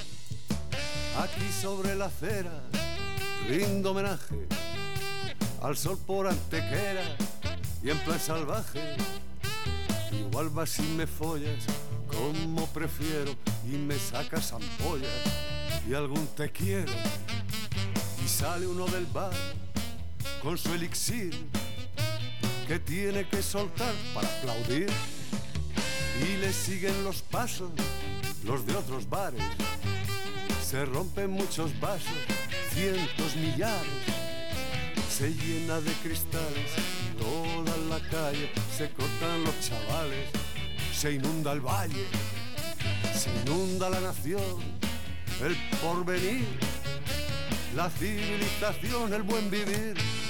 Aquí sobre la acera rindo homenaje al sol por Antequera y en plan salvaje. Igual vas si me follas como prefiero y me sacas ampollas y algún te quiero. Y sale uno del bar con su elixir que tiene que soltar para aplaudir, y le siguen los pasos los de otros bares. Se rompen muchos vasos, cientos, millares. Se llena de cristales toda la calle, se cortan los chavales, se inunda el valle, se inunda la nación, el porvenir, la civilización, el buen vivir.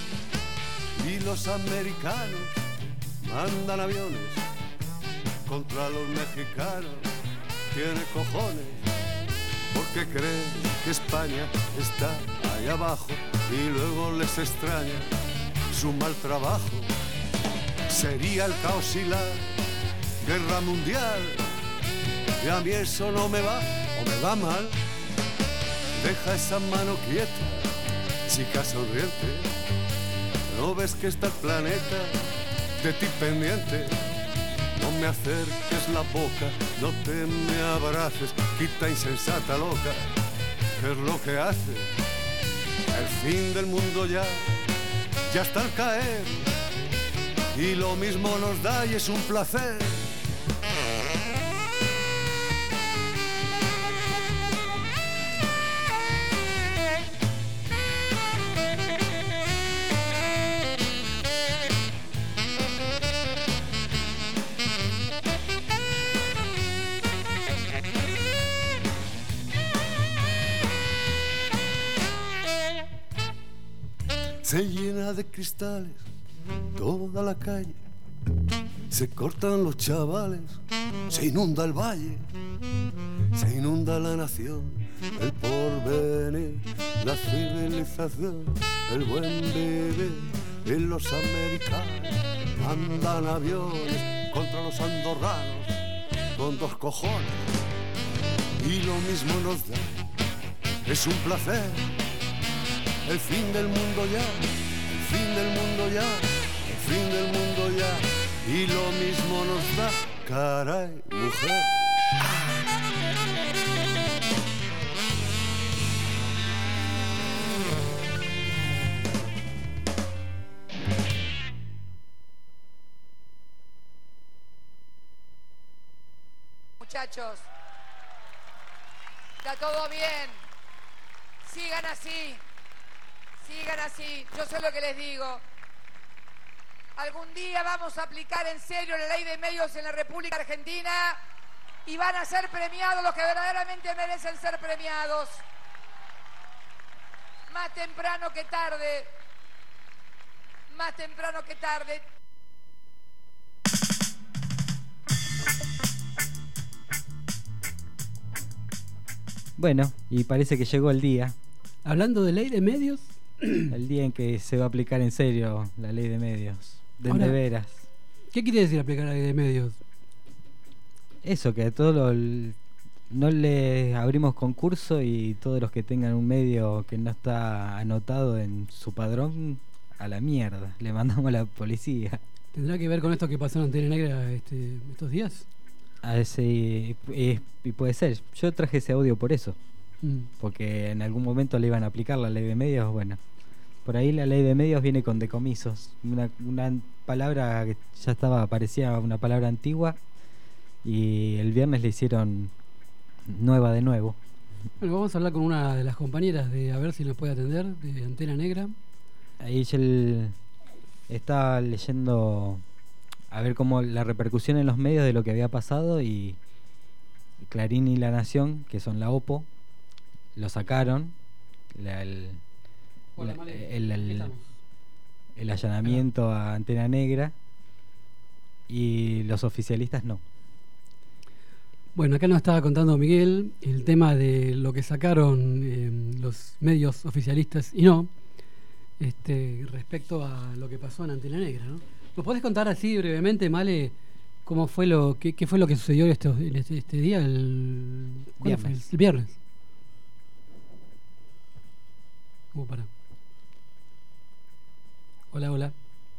Y los americanos mandan aviones contra los mexicanos. Tiene cojones porque cree que España está ahí abajo y luego les extraña su mal trabajo. Sería el caos y la guerra mundial, y a mí eso no me va o me va mal. Deja esa mano quieta, chica sonriente. ¿No ves que está el planeta de ti pendiente? No me acerques la boca, no te me abraces, quita insensata loca, ¿qué es lo que hace? El fin del mundo ya, ya está al caer, y lo mismo nos da y es un placer. Se llena de cristales toda la calle, se cortan los chavales, se inunda el valle, se inunda la nación, el porvenir, la civilización, el buen vivir. Y los americanos mandan aviones contra los andorranos con dos cojones, y lo mismo nos da, es un placer. El fin del mundo ya, el fin del mundo ya, el fin del mundo ya, y lo mismo nos da, caray, mujer. Muchachos, está todo bien, sigan así. Sigan así, yo sé lo que les digo. Algún día vamos a aplicar en serio la ley de medios en la República Argentina y van a ser premiados los que verdaderamente merecen ser premiados. Más temprano que tarde. Más temprano que tarde. Bueno, y parece que llegó el día. Hablando de ley de medios... El día en que se va a aplicar en serio la ley de medios. De, Ahora, de veras. ¿Qué quiere decir aplicar la ley de medios? Eso, que a todos los... No le abrimos concurso y todos los que tengan un medio que no está anotado en su padrón, a la mierda. Le mandamos a la policía. ¿Tendrá que ver con esto que pasó en Antena Negra este, estos días? A ese, y, y puede ser. Yo traje ese audio por eso. Mm. Porque en algún momento le iban a aplicar la ley de medios. Bueno, por ahí la ley de medios viene con decomisos. Una, una palabra que ya estaba, parecía una palabra antigua. Y el viernes le hicieron nueva de nuevo. Bueno, vamos a hablar con una de las compañeras de a ver si nos puede atender, de Antena Negra. Ahí yo el, estaba leyendo a ver cómo la repercusión en los medios de lo que había pasado, y Clarín y La Nación, que son la OPO, lo sacaron. La, el, Hola, la, vale. el, el, el allanamiento a Antena Negra, y los oficialistas no. Bueno, acá nos estaba contando Miguel el tema de lo que sacaron eh, los medios oficialistas y no, este, respecto a lo que pasó en Antena Negra, ¿no? ¿Nos podés contar así brevemente, Male, cómo fue lo qué, qué fue lo que sucedió este, este, este día, el viernes? Fue? El viernes. Uh, para. Hola, hola.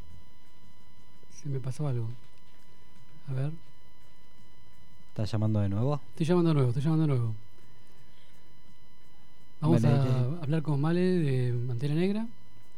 Se me pasó algo. A ver. ¿Estás llamando de nuevo? Estoy llamando de nuevo, estoy llamando de nuevo. Vamos Vale, a que... hablar con Male de Antena Negra.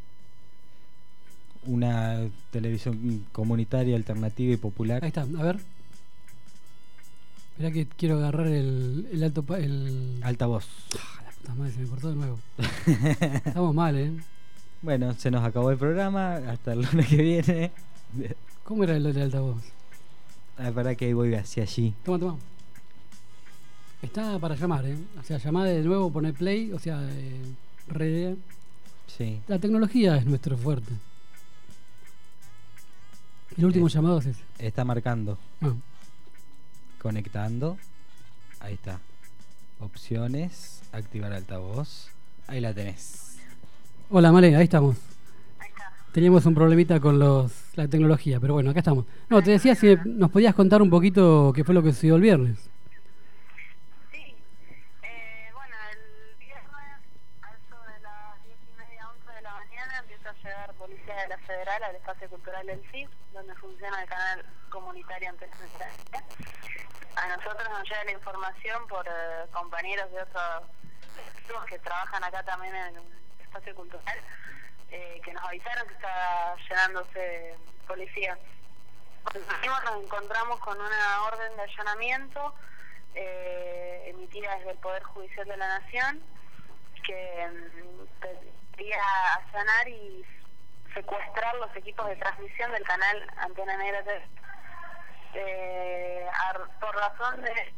Una televisión comunitaria, alternativa y popular. Ahí está, a ver. Espera que quiero agarrar el, el alto pa el altavoz. Ah, la puta madre, se me cortó de nuevo. Estamos mal, ¿eh? Bueno, se nos acabó el programa. Hasta el lunes que viene. ¿Cómo era el del altavoz? Ah, para que voy hacia allí. Toma, toma. Está para llamar, ¿eh? O sea, llamar de nuevo, poner play, o sea, eh, redea. Sí. La tecnología es nuestro fuerte. El último eh, llamado es ese. Está marcando. Ah. Conectando. Ahí está. Opciones. Activar altavoz. Ahí la tenés. Hola, Male, ahí estamos. Teníamos un problemita con los la tecnología, pero bueno, acá estamos. No, te decía si nos podías contar un poquito qué fue lo que sucedió el viernes. Sí, eh, bueno, el viernes a eso de las diez y media, once de la mañana empieza a llegar policía de la Federal al espacio cultural del C I F, donde funciona el canal comunitario Antena Negra. A nosotros nos llega la información por eh, compañeros de otros que trabajan acá también en el espacio cultural. Eh, que nos avisaron que está llenándose policía. Cuando salimos nos encontramos con una orden de allanamiento eh, emitida desde el Poder Judicial de la Nación que mm, pedía allanar y secuestrar los equipos de transmisión del canal Antena Negra T V eh, por razón de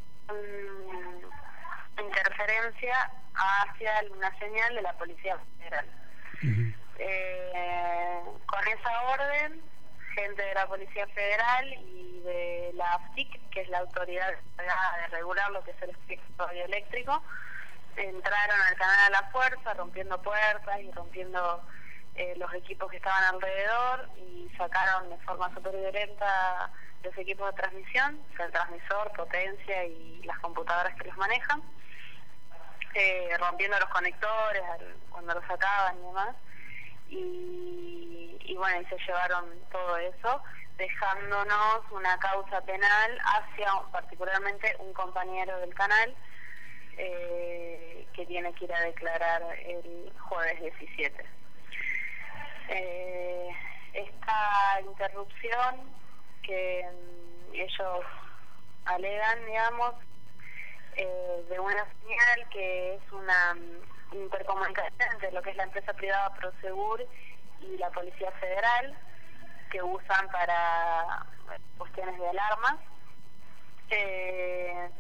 um, interferencia hacia una señal de la Policía Federal. Uh-huh. eh, con esa orden, gente de la Policía Federal y de la A F T I C, que es la autoridad de regular lo que es el espectro radioeléctrico, entraron al canal a la fuerza, rompiendo puertas y rompiendo eh, los equipos que estaban alrededor, y sacaron de forma súper violenta los equipos de transmisión, o sea, el transmisor, potencia y las computadoras que los manejan, eh, rompiendo los conectores al, cuando los sacaban y demás, y, y bueno, y se llevaron todo eso, dejándonos una causa penal hacia particularmente un compañero del canal eh, que tiene que ir a declarar el jueves diecisiete. Eh, esta interrupción que mm, ellos alegan, digamos, eh, de una señal que es una mm, intercomunicación entre lo que es la empresa privada Prosegur y la Policía Federal, que usan para cuestiones de alarmas. Eh,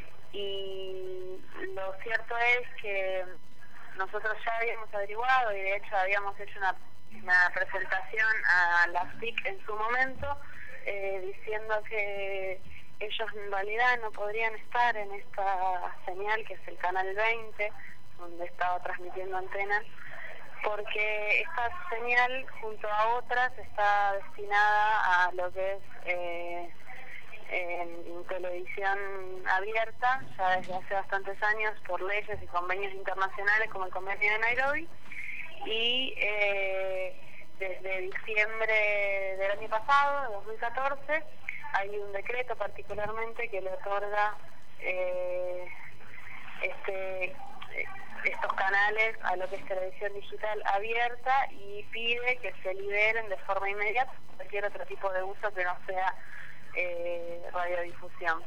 y lo cierto es que nosotros ya habíamos averiguado y de hecho habíamos hecho una, una presentación a la F T I C en su momento, eh, diciendo que ellos en realidad no podrían estar en esta señal que es el canal veinte, donde estaba transmitiendo Antena, porque esta señal junto a otras está destinada a lo que es eh, en televisión abierta ya desde hace bastantes años por leyes y convenios internacionales como el convenio de Nairobi, y eh, desde diciembre del año pasado, de dos mil catorce, hay un decreto particularmente que le otorga eh, este estos canales a lo que es televisión digital abierta y pide que se liberen de forma inmediata cualquier otro tipo de uso que no sea eh, radiodifusión.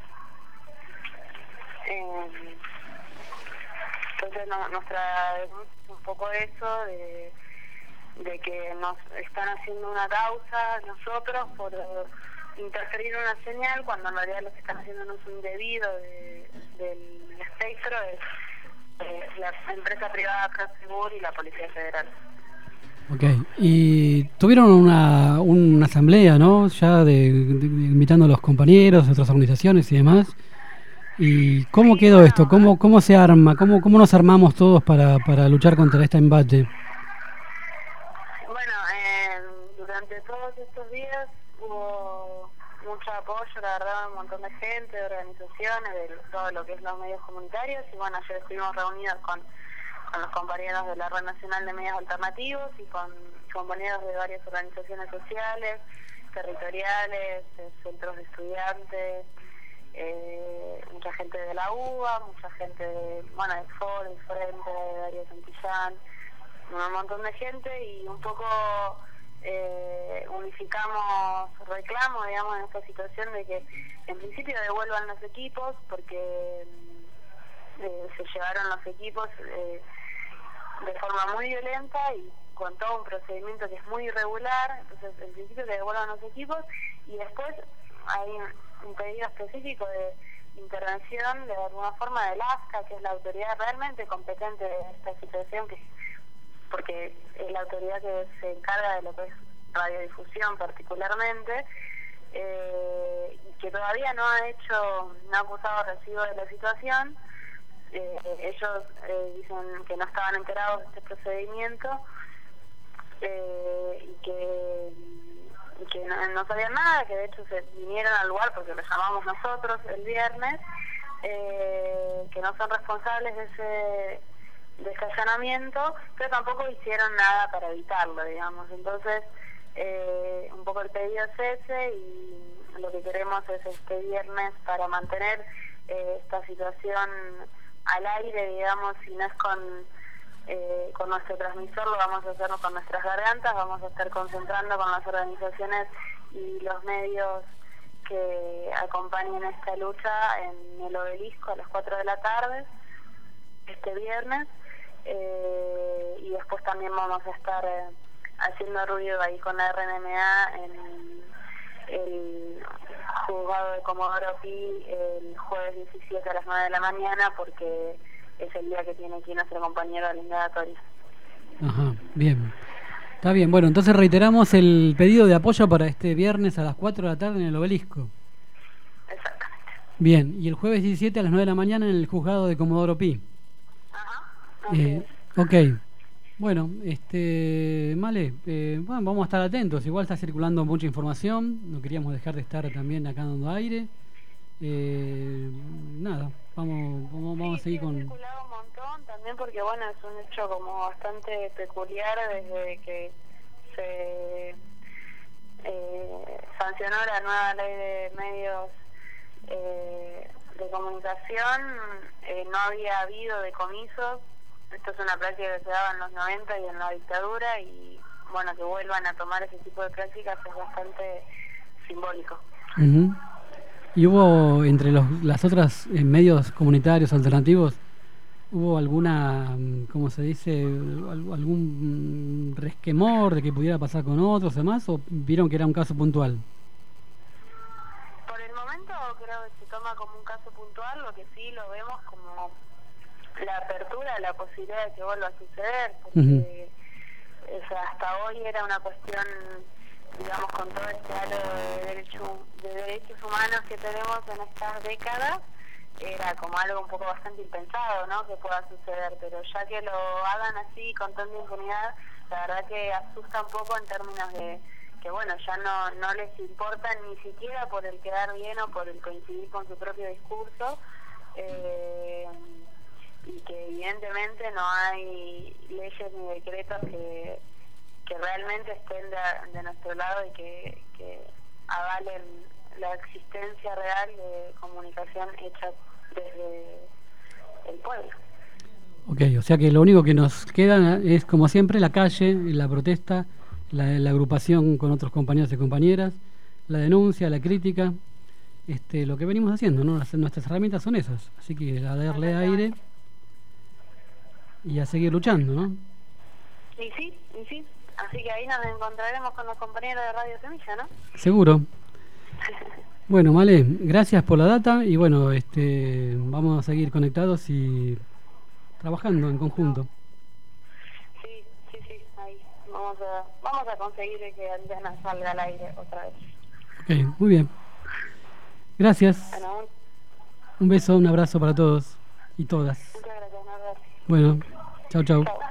Eh, entonces no, nuestra denuncia es un poco eso de, de que nos están haciendo una causa nosotros por interferir en una señal cuando en realidad lo que están haciendo no es un debido de, del espectro, es eh, la empresa privada Prosegur y la Policía Federal. Ok, y tuvieron una, una asamblea, ¿no? Ya de, de, de invitando a los compañeros de otras organizaciones y demás. ¿Y cómo quedó esto? ¿Cómo cómo se arma? ¿Cómo cómo nos armamos todos para, para luchar contra este embate? Bueno, eh, durante todos estos días hubo mucho apoyo, la verdad, un montón de gente, de organizaciones, de todo lo que es los medios comunitarios, y bueno, ayer estuvimos reunidos con, con los compañeros de la Red Nacional de Medios Alternativos y con compañeros de varias organizaciones sociales, territoriales, de centros de estudiantes, eh, mucha gente de la U B A, mucha gente de, bueno, de F O R, del Frente, de Darío Santillán, un montón de gente, y un poco eh, unificamos reclamos, digamos, en esta situación de que en principio devuelvan los equipos, porque eh, se llevaron los equipos eh, de forma muy violenta y con todo un procedimiento que es muy irregular. Entonces en principio que devuelvan los equipos, y después hay un, un pedido específico de intervención de alguna forma del A S C A, que es la autoridad realmente competente de esta situación, que porque es la autoridad que se encarga de lo que es radiodifusión particularmente, eh, y que todavía no ha hecho, no ha acusado recibo de la situación. Eh, ellos eh, dicen que no estaban enterados de este procedimiento, eh, y que, y que no, no sabían nada, que de hecho se vinieron al lugar porque lo llamamos nosotros el viernes, eh, que no son responsables de ese de ese allanamiento, pero tampoco hicieron nada para evitarlo, digamos. Entonces eh, un poco el pedido es ese, y lo que queremos es este viernes para mantener eh, esta situación al aire, digamos, si no es con eh, con nuestro transmisor, lo vamos a hacer con nuestras gargantas, vamos a estar concentrando con las organizaciones y los medios que acompañen esta lucha en el Obelisco a las cuatro de la tarde, este viernes, eh, y después también vamos a estar eh, haciendo ruido ahí con la R N M A en el juzgado de Comodoro Pi el jueves diecisiete a las nueve de la mañana, porque es el día que tiene aquí nuestro compañero Alingada Tori. Ajá, bien. Está bien, bueno, entonces reiteramos el pedido de apoyo para este viernes a las cuatro de la tarde en el Obelisco. Exactamente. Bien, y el jueves diecisiete a las nueve de la mañana en el juzgado de Comodoro Pi. Ajá. Eh, ok. Bueno, este, Male, eh, bueno, vamos a estar atentos. Igual está circulando mucha información. No queríamos dejar de estar también acá dando aire. Eh, nada, vamos, vamos, vamos a seguir con... circulado un montón también porque bueno, es un hecho como bastante peculiar desde que se eh, sancionó la nueva ley de medios eh, de comunicación. Eh, no había habido decomisos. Esto es una práctica que se daba en los noventa y en la dictadura, y bueno, que vuelvan a tomar ese tipo de prácticas es bastante simbólico. Uh-huh. ¿Y hubo entre los, las otras eh, medios comunitarios alternativos, hubo alguna, ¿cómo se dice, al- algún mm, resquemor de que pudiera pasar con otros demás, o vieron que era un caso puntual? Por el momento creo que se toma como un caso puntual, lo que sí lo vemos como la apertura, la posibilidad de que vuelva a suceder, porque Ujú. o sea, hasta hoy era una cuestión, digamos, con todo este halo de, derecho, de derechos humanos que tenemos en estas décadas, era como algo un poco bastante impensado, ¿no?, que pueda suceder, pero ya que lo hagan así con tanta impunidad, la verdad que asusta un poco en términos de que bueno, ya no, no les importa ni siquiera por el quedar bien o por el coincidir con su propio discurso, eh, y que evidentemente no hay leyes ni decretos que, que realmente estén de, de nuestro lado y que, que avalen la existencia real de comunicación hecha desde el pueblo. Ok, o sea que lo único que nos queda es, como siempre, la calle, la protesta, la, la agrupación con otros compañeros y compañeras, la denuncia, la crítica, este, lo que venimos haciendo, ¿no? Las- nuestras herramientas son esas, así que a darle aire y a seguir luchando, ¿no? Y sí, y sí, así que ahí nos encontraremos con los compañeros de Radio Semilla, ¿no? Seguro. Bueno, Male, gracias por la data y bueno, este, vamos a seguir conectados y trabajando en conjunto. Sí, sí, sí, ahí vamos a, vamos a conseguir que Antena salga al aire otra vez. Ok, muy bien. Gracias. Bueno, un- Un beso, un abrazo para todos y todas. muchas gracias, un abrazo. Bueno, chau, chau. Chau.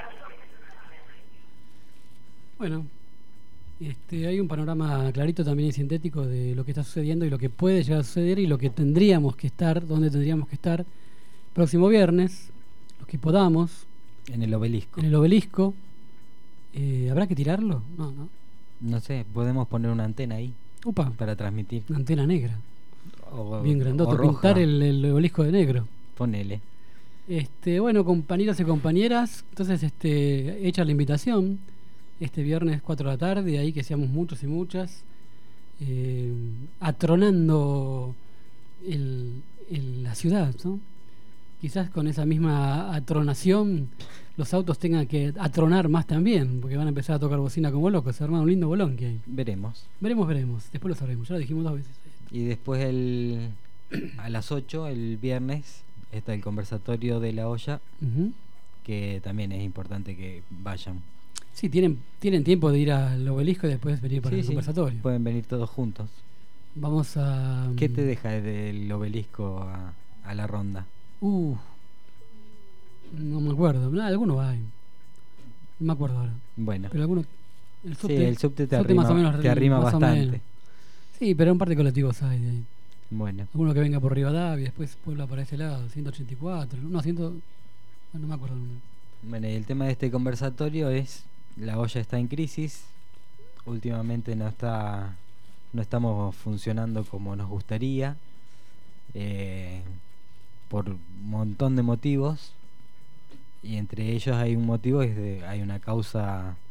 Bueno, este, hay un panorama clarito también y sintético de lo que está sucediendo y lo que puede llegar a suceder y lo que tendríamos que estar, donde tendríamos que estar próximo viernes, los que podamos, En el Obelisco. en el Obelisco. Eh, ¿Habrá que tirarlo? No, no. No sé, podemos poner una antena ahí Upa, para transmitir. una antena negra, O- bien o grandote, roja. pintar el, el Obelisco de negro. Ponele. Este, bueno, compañeros y compañeras, entonces este, hecha la invitación, este viernes cuatro de la tarde, ahí que seamos muchos y muchas, eh, atronando el, el- la ciudad, ¿no? Quizás con esa misma atronación los autos tengan que atronar más también, porque van a empezar a tocar bocina como locos, se arma un lindo bolón que hay. Veremos. Veremos, veremos, después lo sabremos, ya lo dijimos dos veces. Y después el, a las ocho, el viernes, está el conversatorio de la olla, Ujú. que también es importante que vayan. Sí, tienen, tienen tiempo de ir al Obelisco y después venir para Sí, el sí, conversatorio. pueden venir todos juntos. Vamos a... ¿Qué te deja del Obelisco a, a la ronda? Uh, no me acuerdo. No, alguno hay. No me acuerdo ahora. Bueno. Pero alguno. El Sí, subte, el subte te subte arrima- más o menos, te arrima más o bastante. menos. Sí, pero un par de colectivos hay de ahí. Bueno. Alguno que venga por Rivadavia, después Puebla para ese lado, ciento ochenta y cuatro. No, cien. No, no me acuerdo el número. Bueno, y el tema de este conversatorio es: la olla está en crisis. Últimamente no está, no estamos funcionando como nos gustaría, eh, por un montón de motivos, y entre ellos hay un motivo, es de, hay una causa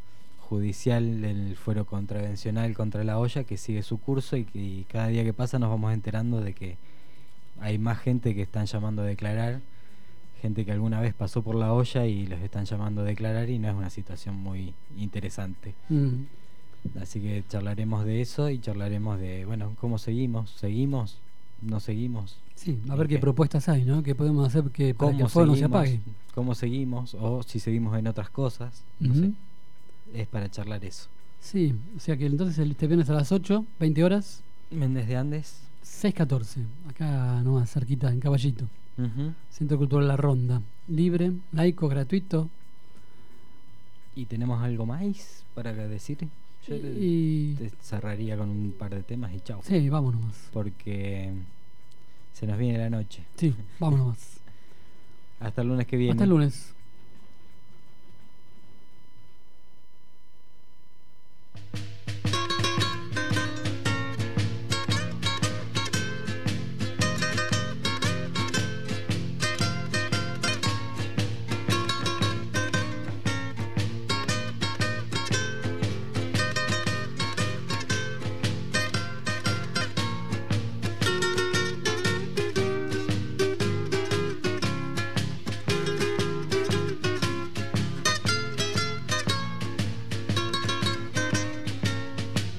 judicial del fuero contravencional contra la olla que sigue su curso y que y cada día que pasa nos vamos enterando de que hay más gente que están llamando a declarar, gente que alguna vez pasó por la olla y los están llamando a declarar y no es una situación muy interesante. Mm. Así que charlaremos de eso y charlaremos de, bueno, cómo seguimos, seguimos, no seguimos. Sí, a ver qué propuestas hay, ¿no? ¿Qué podemos hacer que, para que ¿Cómo el fuego no se seguimos? apague? ¿Cómo seguimos? O si seguimos en otras cosas, no Ujú. sé. Es para charlar eso. Sí, o sea que entonces el, este viernes a las ocho, veinte horas. Méndez de Andes. seis catorce, acá nomás, cerquita, en Caballito. Ujú. Centro Cultural La Ronda. Libre, laico, gratuito. ¿Y tenemos algo más para decir? Yo Y- te cerraría con un par de temas y chao. Sí, vámonos más. Porque se nos viene la noche. Sí, vámonos más. Hasta el lunes que viene. Hasta el lunes.